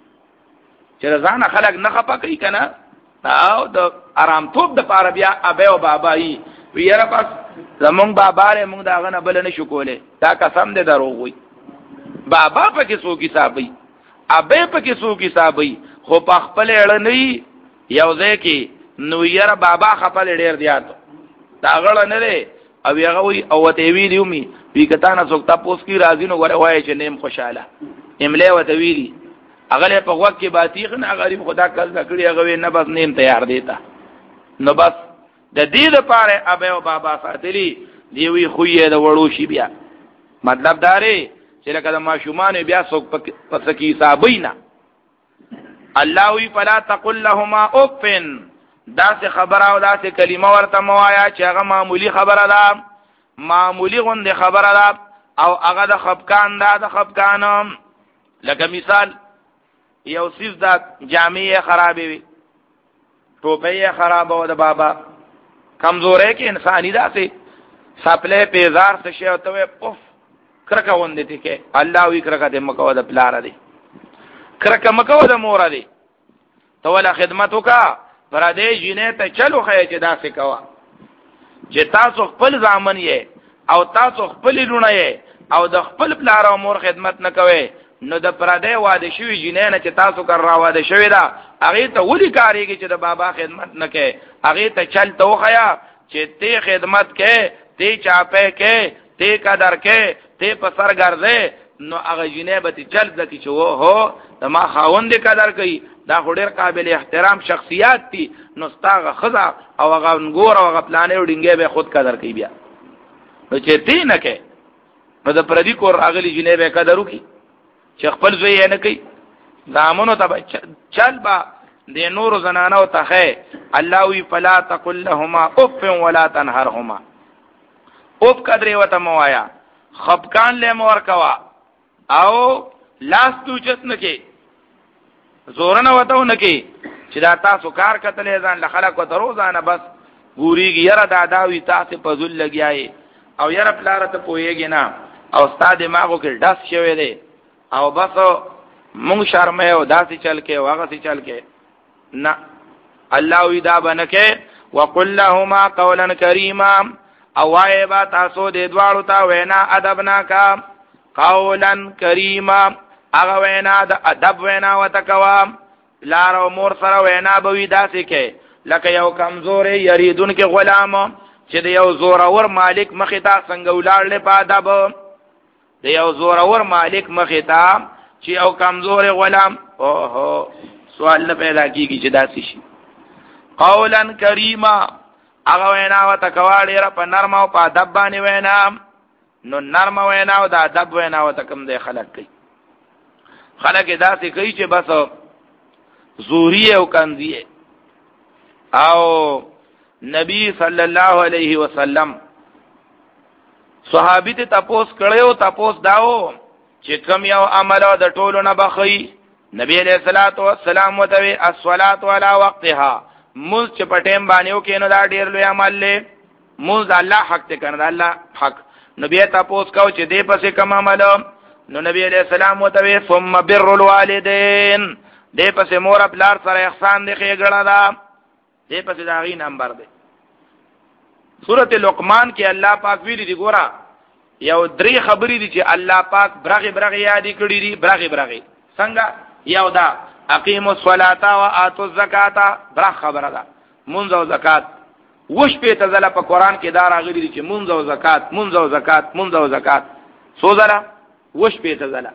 Speaker 1: چې ځان خلک نه خپه کوي کنه او د آرام توپ د پاره بیا ابه او بابا یې ویره پس زمونږ بابا له موږ داغه نه بل نه شو کوله دا قسم دې دروغ وي بابا پکې څوک حسابي ابه پکې څوک حسابي خو په خپل اړه نه یو ځکه نو یاره بابا خپل ډیر دیات دا غړ نه لري او هغه وی او ته وی دیومي وی کته نه څوک تاسو کی راځي نو غره وای چې نیم خوشاله امله وته ویلی هغه په وخت کې باتیغ نه غریب خدا کل کړي هغه نه بس نیم تیار دیتا نو بس د دې لپاره ابي او بابا ساتلی دی وی خوې د وړو شي بیا مطلب داري چې لکه د ماشومان بیا څوک پس کی حسابینا الله وی فلا تقل لهما اف دا څه خبره او دا څه کلمه ورته موایا چې هغه معمولی خبره ده معمولی غونډه خبره ده او هغه د خفقان ده د خفقان لکه مثال یو سیز دا جامعه خرابې وي ټوپې خراب و د بابا کمزورې کې انساني ده سي سپلې پیزار څه شي او ته پف کرکه وندې ته کې الله وی کرکه دې مکو د پلار دی کرکه مکو د مور دی ته ولا خدمت وکا پر دې جنې ته چلو خې چې دا څه کوا چې تاسو خپل ځامن یې او تاسو خپل لونه یې او د خپل پلار او مور خدمت نه کوي نو د پردې واده شوی جنې نه چې تاسو کار را واده شوی دا هغه ته ولي کاریږي چې د بابا خدمت نه کوي هغه ته چل توخیا چې ته خدمت کې ته چاپه کې ته قدر کې ته په سر ګرځې نو هغه جنې به چل ځکه چې و هو د ما خاوند قدر کوي دا ډېر قابل احترام شخصیت دي نو ستاغه خزا او هغه نګور او هغه پلانې وډینګې به خود قدر کوي بیا نو چې ته نه کې نو د پردي کور اغلی جنې به قدر وکي چې خپل زوی یې نه کوي زامنو ته چل با د نور زنانو ته الله وی فلا تقل لهما اف ولا تنهرهما اوف قدر وته موایا خفقان له مور کوا او لاس توچت نه کې زورنه وته نه کې چې دا تاسو کار کتلې ځان له خلق وته روزانه بس ګوريږي یره دا داوی تاسو په ذل لګیاي او یره پلار ته پويږي نه او استاد دماغو کې ډس شوی دی او بس مونږ شرمه او داسې چل کې او هغه سي چل کې نه الله وی دا بنکه وقل لهما قولا کریما او وای با تاسو دې دواړو ته وینا ادبنا کا قولا کریما هغه وینا د ادب وینا وتکوا لار او مور سره وینا به وی داسې کې لکه یو کمزورې یریدون کې غلام چې د یو زورور مالک مخې ته څنګه ولاړل په ادب د یو زورور مالک مخې ته چې یو کمزور غلام اوهو سوال نه پیدا کیږي چې داسې شي قولا کریما هغه وینا وتکوا ډېر په نرم او په ادب باندې وینا نو نرم وینا او د ادب وینا وتکم د خلک کوي خلک داسې کوي چې بس زوری او کنزی او نبی صلی الله علیه وسلم صحابی ته تپوس کړو تپوس داو چې کم یو عمل د ټولو نه بخي نبی علیہ الصلوۃ والسلام وتوی الصلاۃ علی وقتها مز چې پټیم باندې وکینو دا ډیر لوی عمل له مز الله حق ته کنه الله حق نبی تپوس کو چې دې پسې کوم عمل نو نبی علیہ السلام وتوی ثم بر الوالدین دې پسې مور خپل سره احسان دی خېګړه دا دې پسې دا غي نمبر دی سورۃ لقمان کې الله پاک ویلي دی ګورا یو درې خبرې دي چې الله پاک برغه برغه یادې کړې دي برغه برغه څنګه یو دا اقیموا الصلاة وآتوا الزکاة برغه خبره ده منځ او زکات وش په تزله په قران کې دا راغلي دي چې منځ او زکات منځ او زکات منځ او زکات سوزله وش په تزله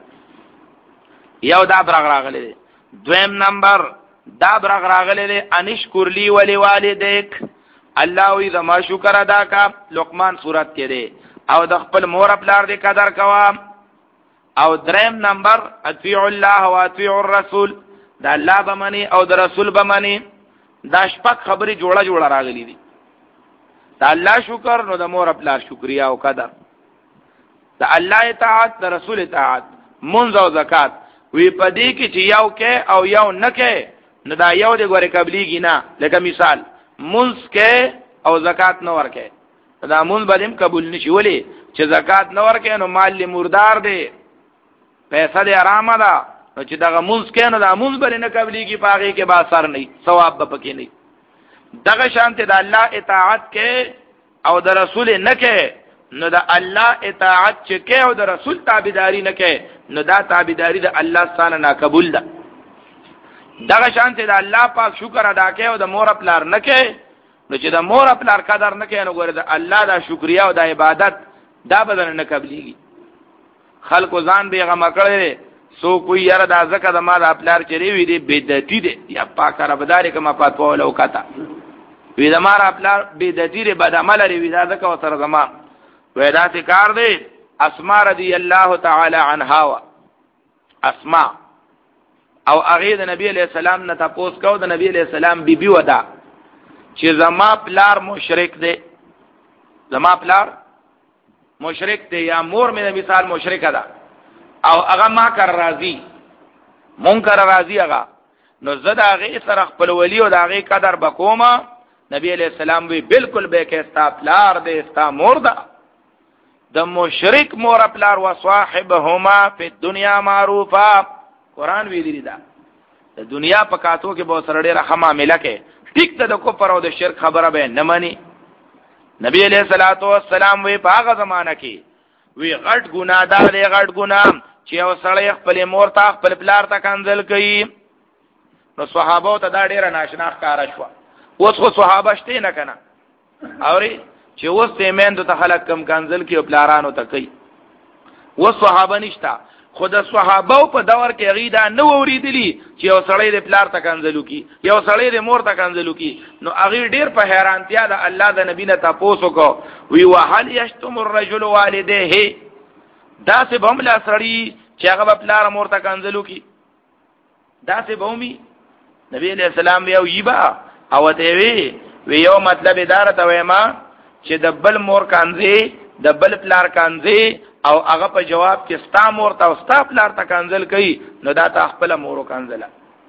Speaker 1: یو دا برغه راغلي دي دویم نمبر دا برغه راغلي دي انشکر لی ولی والدیک الله وی زما شکر ادا کا لقمان سورت کې دی او د خپل مور خپل دې قدر کوا او دریم نمبر اطیع الله او اطیع الرسول دا الله بمنی او د رسول بمنی دا شپږ خبرې جوړه جوړه راغلي دي دا الله شکر نو د مور خپل شکریا او قدر دا الله اطاعت د رسول اطاعت منځ او زکات وی پدې کې چې یو کې او یو نه کې نو دا یو د ګورې قبليږي نه لکه مثال منځ کې او زکات نه ورکې دا مونږ بدیم قبول نشي ولی چې زکات نه ورکې نو مال مردار دی پیسې دې آرامه ده نو چې دغه مونږ کې نو دا مونږ بل نه قبليږي پاغي کې با اثر نه ثواب به پکې نه دغه شانته د الله اطاعت کې او د رسول نه کې نو د الله اطاعت چې کې او د رسول تابعداري نه کې نو دا تابعداري د الله ستانه نه قبول ده دغه شانته د الله پاک شکر ادا کې او د مور خپلار نه کې نو چې د مور خپلار قدر نه کې نو ګوره د الله دا شکریا او د عبادت دا بدل نه قبليږي خلق ځان به غم کړي سو کوئی یاره دا زکه د ما د خپلار چری وی دی بدعتي دی یا پاک ربداري کما پاتو لو کتا وی زماره پلار بی دتیر بد عمل لري وی دا ځکه وسره زما وی دا څه کار دی. اسماء رضی الله تعالی عنها وا اسماء او هغه د نبی علیہ السلام نه تاسو کو د نبی علیہ السلام بیبي بی ودا چې زما پلار مشرک دی، زما پلار مشرک دی یا مور مې مثال مشرک ده او هغه ما کر راضی منکر راضی هغه نو زدا هغه سره خپل ولی او د هغه قدر بکوما. نبی علیہ السلام وی بالکل به کې استا پلار دی استا مور ده د مشرک مور پلار و صاحبهما فی الدنیا معروفا. قران وی دی دا د دنیا په کاتو کې به سره ډیره خما ملکه ټیک ته د کفر او د شرک خبره به نه مانی. نبی علیہ الصلوۃ والسلام وی په هغه زمانہ کې وی غټ ګناه دا دی غټ ګناه چې او سړی خپل مور ته خپل پلار ته کنځل کوي. نو صحابه ته دا ډیره ناشنا ښکارا شو. اوس خو صحابه شته نه کنه اوري چې اوس ته مند ته خلک کم کنځل کوي او پلارانو ته کوي. اوس صحابه نشتا خود صحابه په دور کې غیدا نو اوریدلی چې یو سړی د پلار ته کنځلو کی یو سړی د مور ته کنځلو کی. نو هغه ډیر په حیرانتیا د الله د نبی نه تاسو کو وی وهل یشتم الرجل والديه دا سه بملا سړی چې هغه په پلار مور ته کنځلو کی دا سه بومي. نبی علیہ السلام یو یبا او ته وی وی یو مطلب اداره ته ویما چې د بل مور کانځي د بل پلار کانځي او هغه په جواب کې ستا مور ته او ستا پلار ته کنځل کوي نو دا ته خپل مور کنځله.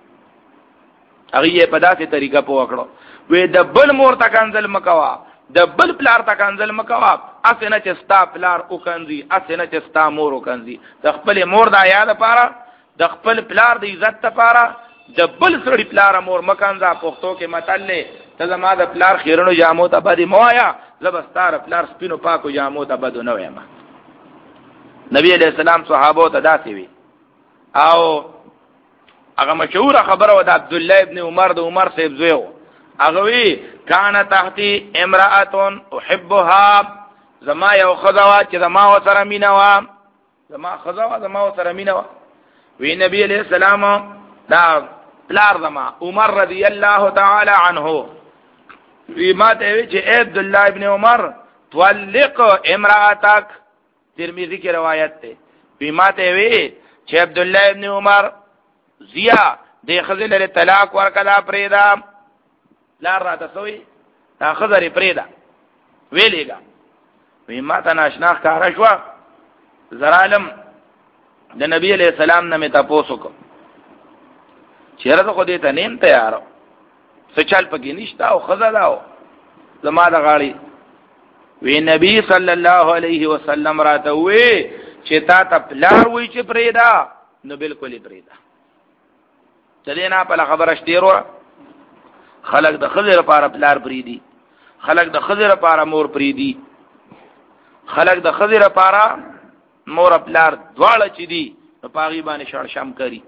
Speaker 1: هغه یې په داسې طریقه په وکړو وې د بل مور ته کنځل مکوا د بل پلار ته کنځل مکوا اسنه چې ستا پلار او کنځي اسنه چې ستا مور او کنځي. د خپل مور د یاد لپاره د خپل پلار د عزت لپاره د بل سړي پلار مور مکانځه پښتو کې متل ته زما د پلار خیرونو جامو ته بدی موایا زبستار پلار سپینو پاکو جامو ته بدو نه وایم. نبی علیہ السلام صحابه ته داسې وی او هغه مشهور خبره و د عبد الله ابن عمر د عمر صاحب زوی هغه وی کان تحتی امراه احبها زما یو خزوا چې زما وسره مینوا زما خزوا زما وسره مینوا وی نبی علیہ السلام دا پلار زما عمر رضی الله تعالی عنه وی ما ته وی چې عبد الله ابن عمر طلق امراتک ترمذی کی روایت ته بیماته وی چې عبد الله ابن عمر زیا د خزل له طلاق ورکړه پریدا لار را تسوي تا خزر پریدا ویلېګا وی ماته ناشنا ښکارا شو زرالم د نبی علیہ السلام نه متا پوسو کو چیرته خو دې ته نیم تیار سچال پکې نشتا او خزا داو زما د غاړي وی نبی صلی الله علیه وسلم راته وی چې تا ته پلار وی چې پریدا نو بالکل پریدا. چلینا په خبره شتیرو خلق د خزر لپاره پلار پریدي خلق د خزر لپاره مور پریدي خلق د خزر لپاره مور پلار دواړه چي دي په پاغي باندې شړ شام کوي.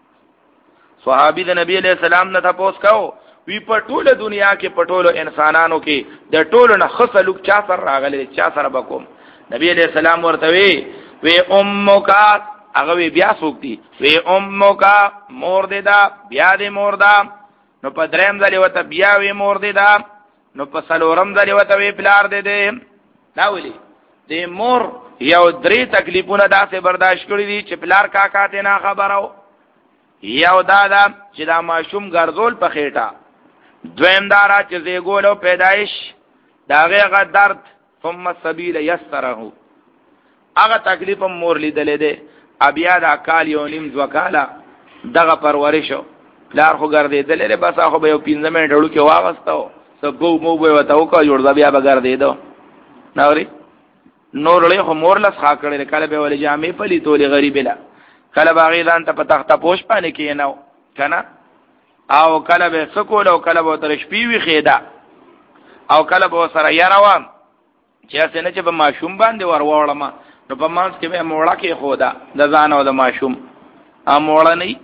Speaker 1: صحابي د نبی علیہ السلام نه تاسو کاو وی په ټوله دنیا کې په ټولو انسانانو کې د ټولو نه خصلوک چا سره راغلي چا سره بکوم. نبی علیہ السلام ورته وی وی امک هغه وی بیا سوک دي وی امک مور دې دا بیا دې مور دا نو په دریم ځلې وته بیا وی مور دې دا نو په څلورم ځلې وته وی پلار دې دې دا ولي دې مور یو درې تکلیفونه داسې برداشت کړی دي چې پلار کاکا ته نه خبرو یو دادا چې دا ماشوم ګرځول په خېټه دویم دارا چې زیګول او پیدایش داغه غ درد ثم السبيل يسره هغه تکلیف مور لیدلې ده بیا دا کال یو نیم ځوکاله دغه پرورشو پلار خو ګرځیدلې بس هغه به یو پنځه منټ ورو کې واغستو سبو مو به وته او کا جوړ بیا به ګرځیدو نوري نور له خو مور لس خا کړل کله به ولې جامې پلی تولې غریب لا کله باغی ځان ته په تخته پوش پانه کې نو کنه او کله به سکول او کله به تر شپې وی خېدا او کله به سره یاروم چې اسنه چې په ماشوم باندې ور وړم نو په مانس کې به موړه کې خدا د ځان او د ماشوم ا موړه نه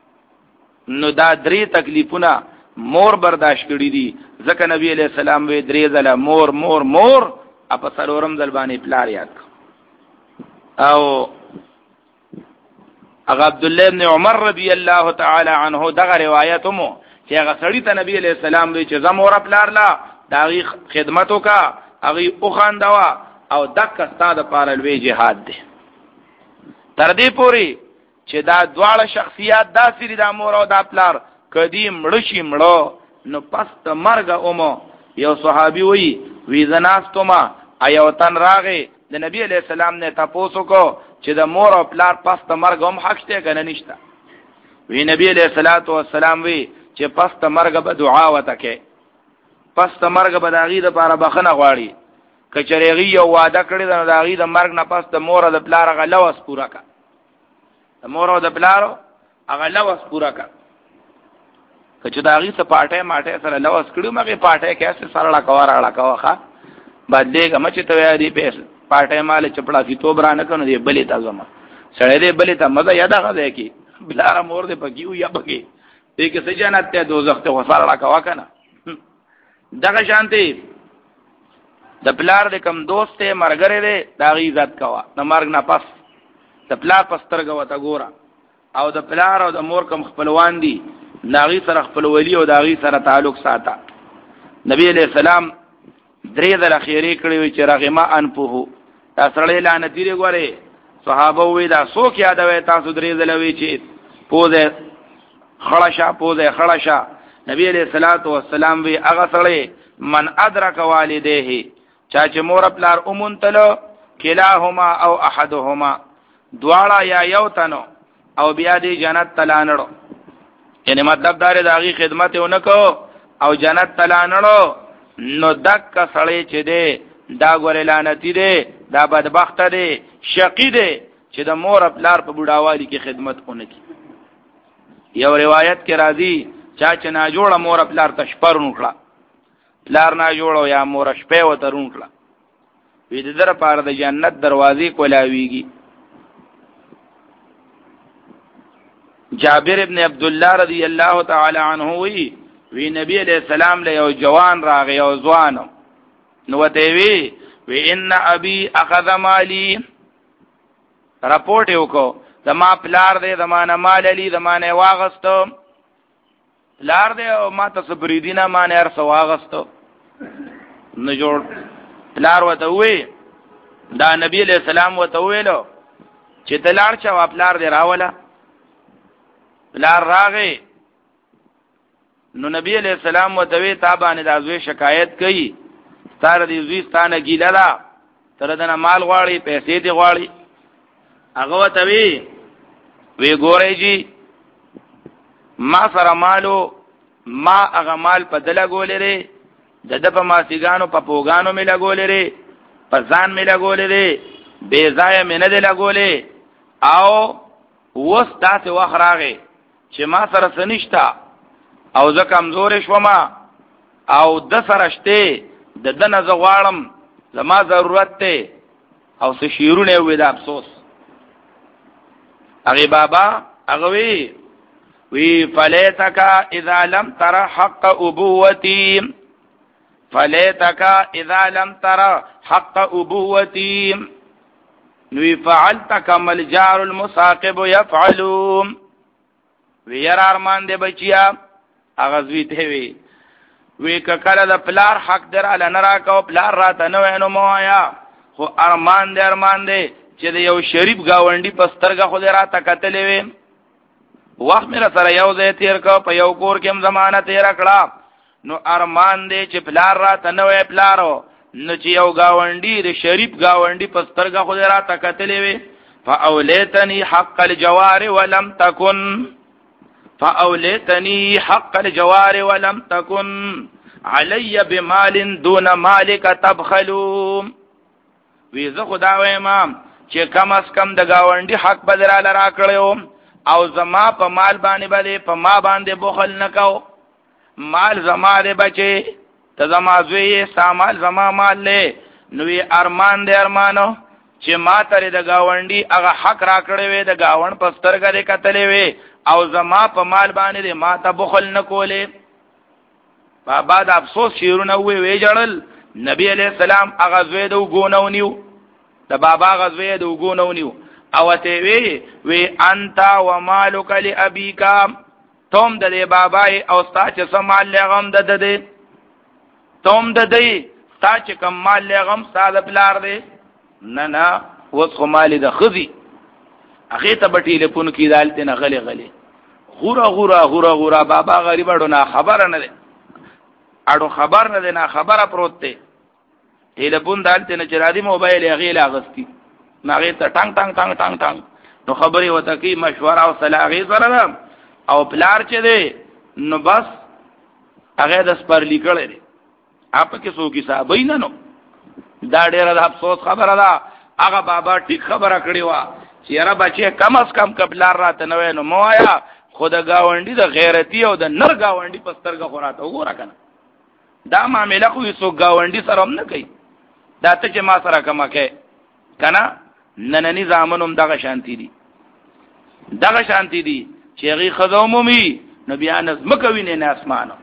Speaker 1: نو دا درې تکلیفونه مور برداشت کړی دي ځکه نبی علیہ السلام وی درې ځله مور مور مور اپ سرورم ځل باندې پلار یاد او اغه عبد الله ابن عمر رضی الله تعالی عنه دغه روایت مو چې هغه سړی ته نبی علیہ السلام وی چې زمور پلار لا داغي خدمتو کا هغه او خاندوا او دک استاد پاره لوی جهاد دی تر دې پوري چې دا دواړه شخصیات داسې د مور او د پلار کدی مړ شي مړو نو پس د مرګ اومو یو صحابي وی وی زناستما ایو تن راغی د نبی علیہ السلام نه تاسو کو چې د مور او پلار پس د مرګ هم حق ته کنه نشته وی نبی علیہ الصلوۃ والسلام وی چې پس د مرګ به دعا وتکه پس د مرګ به داغي د لپاره بخنه غواړي کچریږي یو وعده کړی د داغي د مرګ نه پس د مور او د پلار غلوس پورا کا د مور او د پلار غلوس پورا کا کچ داغي څه پاټه ماټه سره لوس کړو مګه پاټه کیسه سره لا کواره لا کوخه باندې مچ ته یادي پیس پاټه مال چپړه کی تو برانه کنه دی بلی تاسو ما سړی دی بلی ته مزه یاد غځه کی بلار مور دی پکیو یا پکی دې کې څه جنت ته دوزخ ته وساره لا کوا کنه دغه شانتي د پلار د کم دوست ته مرګره دی داغي عزت کوا د مرګ نه پس د پلار پسترګه وتا ګورا او د پلار او د مور کم خپلوان دي ناغي سره خپل ولی او داغي سره تعلق ساته نبی علیہ السلام درې د اخیری کړي چې رغما ان په دا سره لعنت دی غواره صحابه وې دا څوک یادوي تاسو درې زلوي چې پوزه خړشا پوزه خړشا نبی علیہ الصلوۃ والسلام وی هغه سره من ادرک والديه چا چې مور پلار اومنتلو کلاهما او احدهما دواړه یا یو تنو او بیا دې جنت تلانړو یعنی مطلب دار داغي خدمت اونکو او جنت تلانړو نو دک سړی چې دی دا ګور لعنتی دی دا بدبخت دی شقی دی چې د مور پلار په بډاوالي کې خدمت اونکي یو روایت کې راځي چا چې نا جوړه مور پلار تشپر نکړه پلار نا جوړو یا مور شپه و ترون کړه وې د در پاره د جنت دروازې کولاویږي جابر ابن عبد الله رضی الله تعالی عنہ وی وی نبی علیہ السلام له یو جوان راغی او ځوان نو ته وی وی ان ابي اخذ مالی رپورټ وکړو زما پلار دې زمانه مال علی زمانه واغستو پلار دې او ما ته صبریدینا مانه ار سو واغستو نو جوړ پلار وته وی دا نبی علیہ السلام وته ویلو چې دلار چا پلار دې راولا پلار راغی نو نبی علیہ السلام وتوی تابانه د ازوی شکایت کړي ستاره دی زوی ستانه ګیلا را تر دنه مال غواړي پیسې دی غواړي هغه وتوی وی ګورې جی ما سره مالو ما هغه مال په دله ګولې د د په ماسیګانو په پوغانو می لګولې په ځان می لګولې بے ځای می نه دی لګولې او وستا ته وخراغه چې ما سره سنشتا او زه کمزور شوما او د سره شته د دنه زغوالم زما ضرورت ته او څه شیرونه وې د افسوس هغه بابا هغه وی وی فلیتک اذا لم تر حق ابوتی فلیتک اذا لم تر حق ابوتی نو فعلت كما الجار المساقب يفعلون ویر ارمان دې بچیا اغزوی ته وی وی کله د پلار حق در ال نه راکاو پلار راته نو نو موایا خو ارمان دې ارمان دې چې د یو شریف گاونډي پسترګه خو دې راته کتلې وی وخت مې سره یو ځای تیر کو په یو کور کې هم زمانہ تیر کړه نو ارمان دې چې پلار راته نو پلارو نو چې یو گاونډي د شریف گاونډي پسترګه خو دې راته کتلې وی فاولیتنی حق الجوار ولم تکن فاولیتنی حق الجوار ولم تکن علی بمال دون مالک تبخلوا وی زه خدا وایم چې کم اس کم د گاونډي حق بدراله را کړو او زما په مال باندې باندې په ما باندې بخل نکاو مال زما دې بچي ته زما زوی سامان زما مال له نوې ارمان دې ارمانو چې ما ترې د گاونډي هغه حق را کړی وي د گاوند پسترګه دې کتلې وي او زما په مال باندې ما ته بخل نکولې بابا د افسوس شیرونه وی وی جړل نبی علیہ السلام هغه زوی د وګونو نیو د بابا غزوی د وګونو نیو او ته وی وی انت و مالک لابیک تم د بابای او ستا چې سمال لغم د د توم د دې تا چې کم مال لغم ساده پلار دی نه نه اوس خو مال د خزي هغه ته بټیله پون کې دالته نه غلي غلي غورا غورا غورا غورا بابا غریب اډو نه خبر نه دی اډو خبر نه دی نه خبره پروت دی ټلیفون دالته نه چرادي موبایل هغه لاغستی هغه ته ټنګ ټنګ ټنګ ټنګ ټنګ نو خبري وته کی مشوره او صلاح غي سره او پلار چې دی نو بس هغه د سپر لیکل دی اپ کې سو کی صاحب نه نو دا ډېر د افسوس خبره ده هغه بابا ټیک خبره کړی و چې را بچي کم از کم کپلار راته نو نو موایا خود گاونډي د غیرتی او د نر گاونډي پسترګه خوراته وګوره کنه دا معاملې خو یې سو گاونډي سره هم نه کوي دا ته چې ما سره کما کوي کنه نننی زامنوم دغه شانتی دي دغه شانتی دي چې غي خدومومي نو بیا نظم کوي نه اسمانو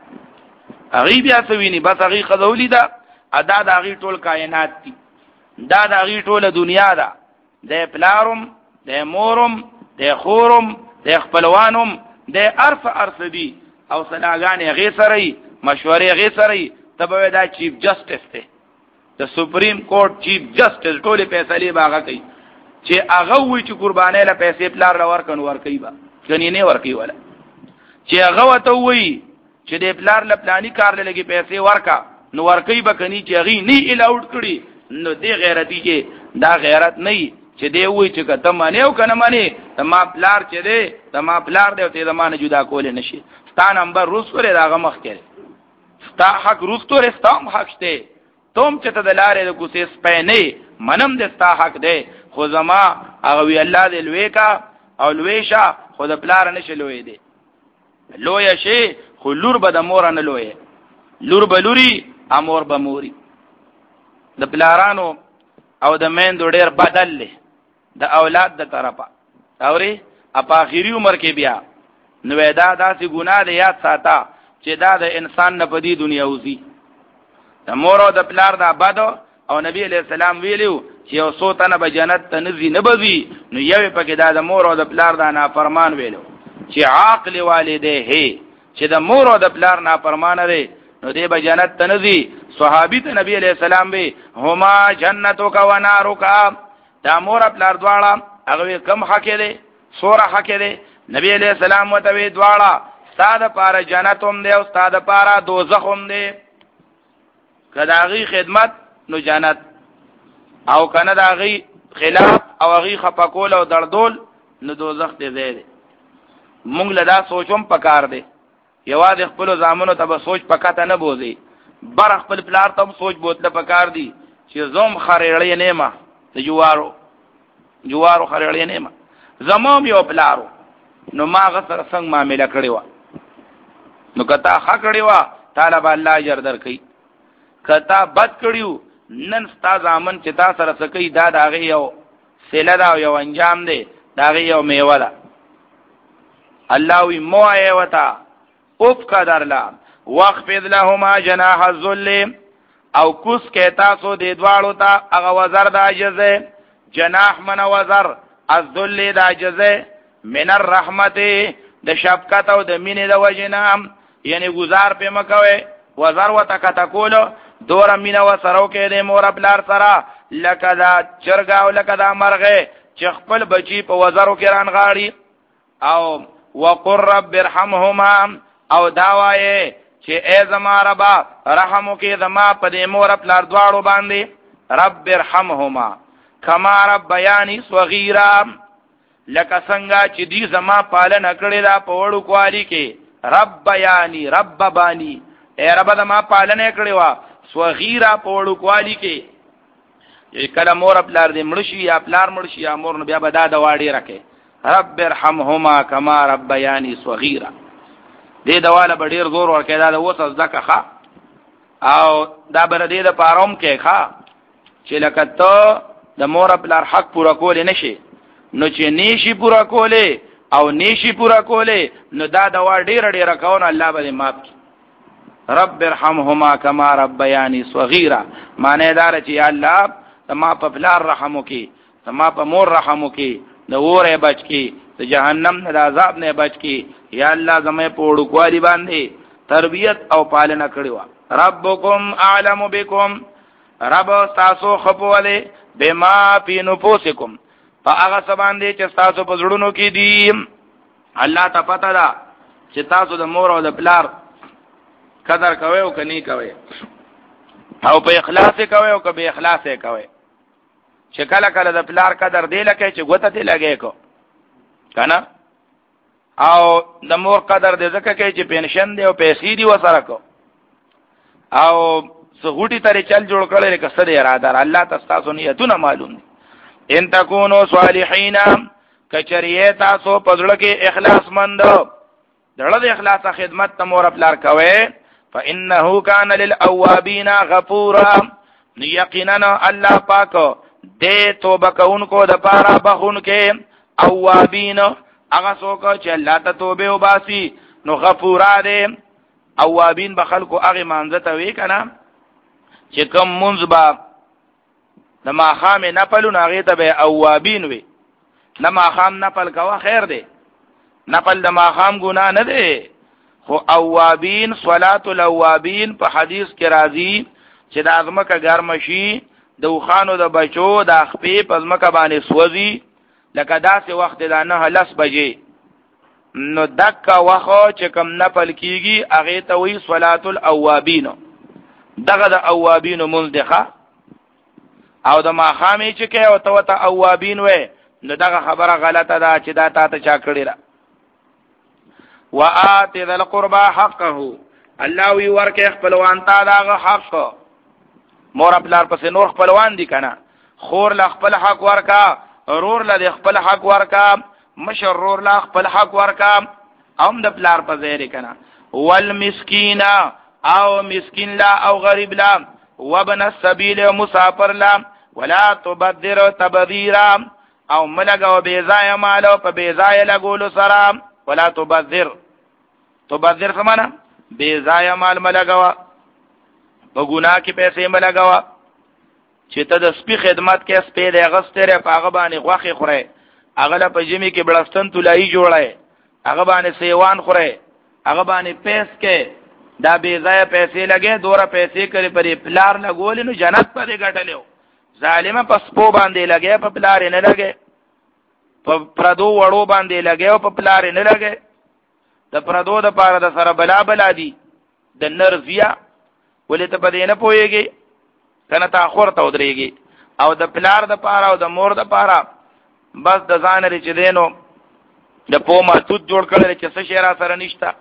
Speaker 1: هغه بیا سویني بس هغه خدولی دا ادا د هغه ټول کائنات دي دا د هغه ټول دنیا ده د پلارم د مورم د خورم د خپلوانم د ارف ارف دي او سلاګان هغه سره مشورې هغه سره تبه دا چیف جسټس ته د سپریم کورټ چیف جسټس ټول فیصله باغه کوي چې هغه وی چې قربانې له پیسې پلار لور کنو ور کوي با کني نه ور کوي ولا چې هغه وته وی چې د پلار له پلاني کار لګي پیسې ورکا نو ور کوي به کني چې هغه نه الاوټ کړي نو دې غیرتی کې دا غیرت نه چې دی وی چې کته مانه او کنه مانه تما پلار چې دی تما پلار دی ته زمانه جدا کول نشي ستا نمبر روس ورې راغه مخ کړي ستا حق روس تورې ستام حق شته توم چې ته د لارې د کوسې سپینې منم د ستا حق دی خو زما هغه وی الله دې لوي کا او لوي شه خو د پلار نشه لوي دی لوی شي خو لور به د مور نه لوي لور به لوري امور به موري د پلارانو او د میندو ډېر بدل له د اولاد د طرفه اوري په اخیری عمر کې بیا نو دا داسې ګناه دی یاد ساته چې دا د انسان نه په دې دنیا وزي د مور او د پلار دا بدو او نبی علیہ السلام ویلو چې او سو تنه به جنت ته نزي نه بزي نو یو پکې دا د مور او د پلار دا نافرمان ویلو چې عاقل والده هي چې د مور او د پلار نافرمان لري نو دې به جنت ته نزي صحابي ته نبی علیہ السلام به هما جنتک و نارک دا مور پلار دواړه هغه کم حق لري سوره حق لري نبی علیہ السلام وته وی دواړه ستاده پاره جنت هم دی او ستاده پاره دوزخ هم دی کداغي خدمت نو جنت او کنه داغي خلاف او غي خپکول او دردول نو دوزخ دی دی مونږ له دا سوچوم پکار دی یوازې خپل زامنو ته به سوچ پکاته نه بوزي بر خپل پلار ته سوچ بوتله پکار دی چې زوم خړېړې نه ما د جوارو جوارو خړېړې نه ما زموم یو پلارو نو ما غسر څنګه معاملې کړې و نو کتا حق کړې و طالب الله اجر درکې کتا بد کړیو نن ستا زامن چې تا سره سکی دا داغه یو سله دا یو انجام دی داغه یو میوه ده الله وی مو ایوتا اوف قدر لا واخفض لهما جناح الذل او کوس کې تاسو د دوالو ته هغه وزر د عجزه جناح من وزر الذل د عجزه من الرحمت د شفقت او د مینې د وجنام یعنی گزار په مکوي وزر وتکتا کولو دور مینا و سرو کې د مور بلار سره لکه دا چرګا او لکه دا مرغه چې خپل بچی په وزرو کې ران غاړي او وقر رب ارحمهما او داوایه چې ای زما ربا رحمو کې زما په دې مور بلار دواړو باندې رب ارحمهما کما رب بیانی صغیرا لکه څنګه چې دې زما پالنه کړې دا په وړو کوالي کې رب بیانی رب بانی اے رب زما پالنه کړې وا صغیرا په وړو کوالي کې کله مور پلار دې مړشي یا پلار مړشي یا مور نو بیا به دا د واړې راکې رب ارحمهما کما ربیانی صغیرا دې دواله به ډیر زور ورکې دا د وسه ځکه ښا او دا بر دې د پاروم کې ښا چې لکه ته د مور پلار حق پورا کول نشي نو چې نشي پورا کوله او نشي پورا کوله نو دا د وا ډیر ډیر کاون الله به معاف کړي رب ارحمهما کما ربیانی صغیرا معنی دار چې الله تما په پلار رحم وکي تما په مور رحم وکي د اوره بچ کی د جهنم نه د عذاب نه بچ کی یا الله زمې په وړو کوالي باندې تربیت او پالنه کړو ربکم اعلم بكم رب تاسو خپواله بما فی نفوسکم فاغه سبان دي چې تاسو په زړونو کې دي. الله ته پته ده چې تاسو د مور او د پلار قدر کوي او کني کوي او په اخلاص کوي او که به اخلاص کوي. چې کله کله د پلار قدر دی لکه چې ګوته ته لګي کو کنه او د مور قدر دی ځکه کې چې پنشن دی او پیسې دی وسره کو او سغوټي ترې چل جوړ کړل کسه دی اراده الله تاسو نیتونه معلوم دي. ان تکونو صالحین کچریه تاسو پزړه کې اخلاص مند دړه د اخلاص خدمت ته مور پلار کوي فانه کان للاوابین غفورا یقینا الله پاک دې توبه کوونکو د پاره بخون کې اوابین هغه څوک چې الله ته توبه وباسي نو غفورا دې اوابین بخلکو هغه مانځه ته وی کنه چې کوم منځ با د ماخام نپلو هغه ته به اوابین وی نه ماخام نپل کوا خیر دی نپل د ماخام ګناه نه دی خو اوابین صلات الاوابین په حدیث کې راځي چې د ازمکه ګرمشي د وخانو د بچو د خپې په ازمکه باندې سوځي لکه داسې وخت د نه لس بجې نو دکا وخت چې کم نپل کیږي هغه ته وی صلات الاوابین دغه د اوابین ملدخه او د ماخامې چې کې او تو ته اوابین وې نو دغه خبره غلطه ده چې دا تا ته چا کړی را. وآت ذا القربى حقه الله وی ورکه خپلوان تا دغه حق مور خپل پس نور خپلوان دي کنه خور ل خپل حق ورکا رور ل خپل حق ورکا مشر رور ل خپل حق ورکا هم د پلار په ځای کنه والمسکین او مسکین لا او غریب لا وابن السبيل مسافر لا ولا تبذر تبذيرا او ملګو بیزای مالو په بیزای لګولو سره ولا تبذر تبذر سمانا بیزای مال ملګوا په ګناه کې پیسې ملګوا چې ته د سپي خدمت کې سپې د غستره په هغه باندې غوخي خوره هغه په جمی کې بلستان تولای جوړای هغه باندې سیوان خوره هغه باندې پیس کې دا بیزای پیسې لګې دوره پیسې کړي پرې پلار لګول نو جنت پرې ګټلو ظالمه پس په باندې لګې په پلار نه لګې په پردو وړو باندې لګې او په پلار نه لګې د پردو د پاره د سره بلا بلا دي د نرزیا ولې ته په دې نه پويږي کنه تا خور ته ودرېږي او د پلار د پاره او د مور د پاره بس د ځان لري چې دینو د پوما توت جوړ کړل چې څه شي را سره نشتا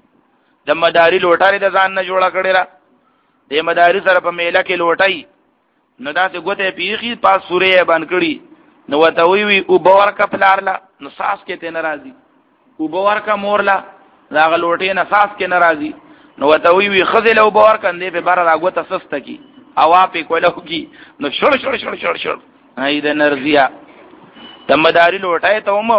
Speaker 1: د مداري لوټاري د ځان نه جوړه کړی را د مداري سره په میله کې لوټای نو دا څه ګوته پیخي پاس سورې باندې کړی نو وته وی وی او باور کا پلارلا نو ساس کې ته ناراضي او باور کا مورلا دا غلوټې نه ساس کې ناراضي نو وته وی وی خذل او باور کندې په بار راغوته سست کی اوا په کولو کی نو شړ شړ شړ شړ شړ هاي د نرزیا د مداري لوټای ته مو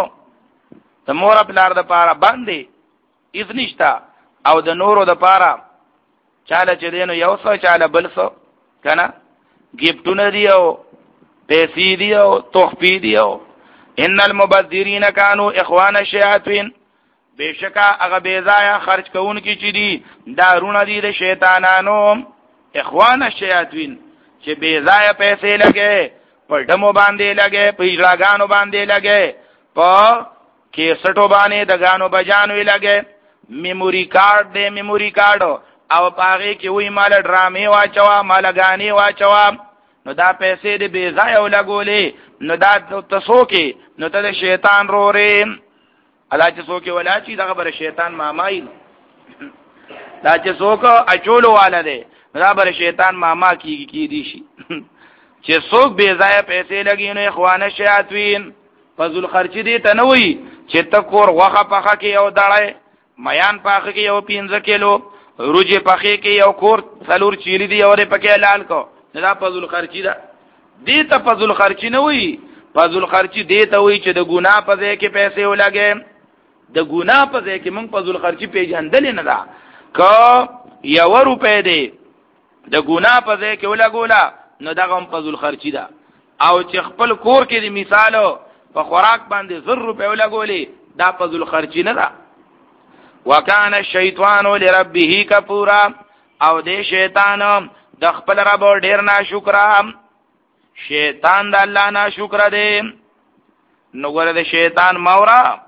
Speaker 1: د مور پلار د پاره باندې اذنشتا او د نورو د پاره چاله چې دینو یو څو چاله بل څو کنه گیفټونه دیو پیسې دیو تحفې دیو ان المبذرین کانوا اخوان الشیاطین بشکا هغه بیزایا خرج کون کی چي دي دارونه دي د شیطانانو اخوان الشیاطین چې بیزایا پیسې لګي په ډمو باندې لګي په اجلاګانو باندې لګي په کیسټو باندې د غانو بجانو لګي میموري کارت دې میموري کارت او پاره کې وې مال ډرامې واچوا مال غاني واچوا نو دا پیسې دې بیزایا ولګولې نو دا تاسو کې نو ته شیطان رورې الله چې څوک ولا چې دا خبره شیطان مامای دا چې څوک اچولو والده دا بر شیطان ماما کیږي کی دي شي چې څوک بے ځای پیسې لګي نو اخوان شیاطین فضل خرچ دي ته نه وي چې تکور غوخه پخه کې یو دړای میان پخه کې یو پینځه کیلو روجه پخه کې یو کور څلور چیرې دي اورې پکې لال کو دا فضل خرچ ده دي ته فضل خرچ نه وي فضل خرچ دي ته وي چې د ګناه په ځای کې پیسې ولګي د ګناه په ځای کې مونږ فضل خرچ پیژندل نه دا که یو روپې دی د ګناه په ځای کې ولګولا نو دغه هم فضل خرچی ده او چې خپل کور کې د مثالو په خوراک باندې زر روپے ولګولې دا فضل خرچی نه ده وکانه الشیطان لربه کفورا او دې شیطان د خپل رب ډیر ناشکر شیطان د الله ناشکر دی نو ګره د شیطان مورا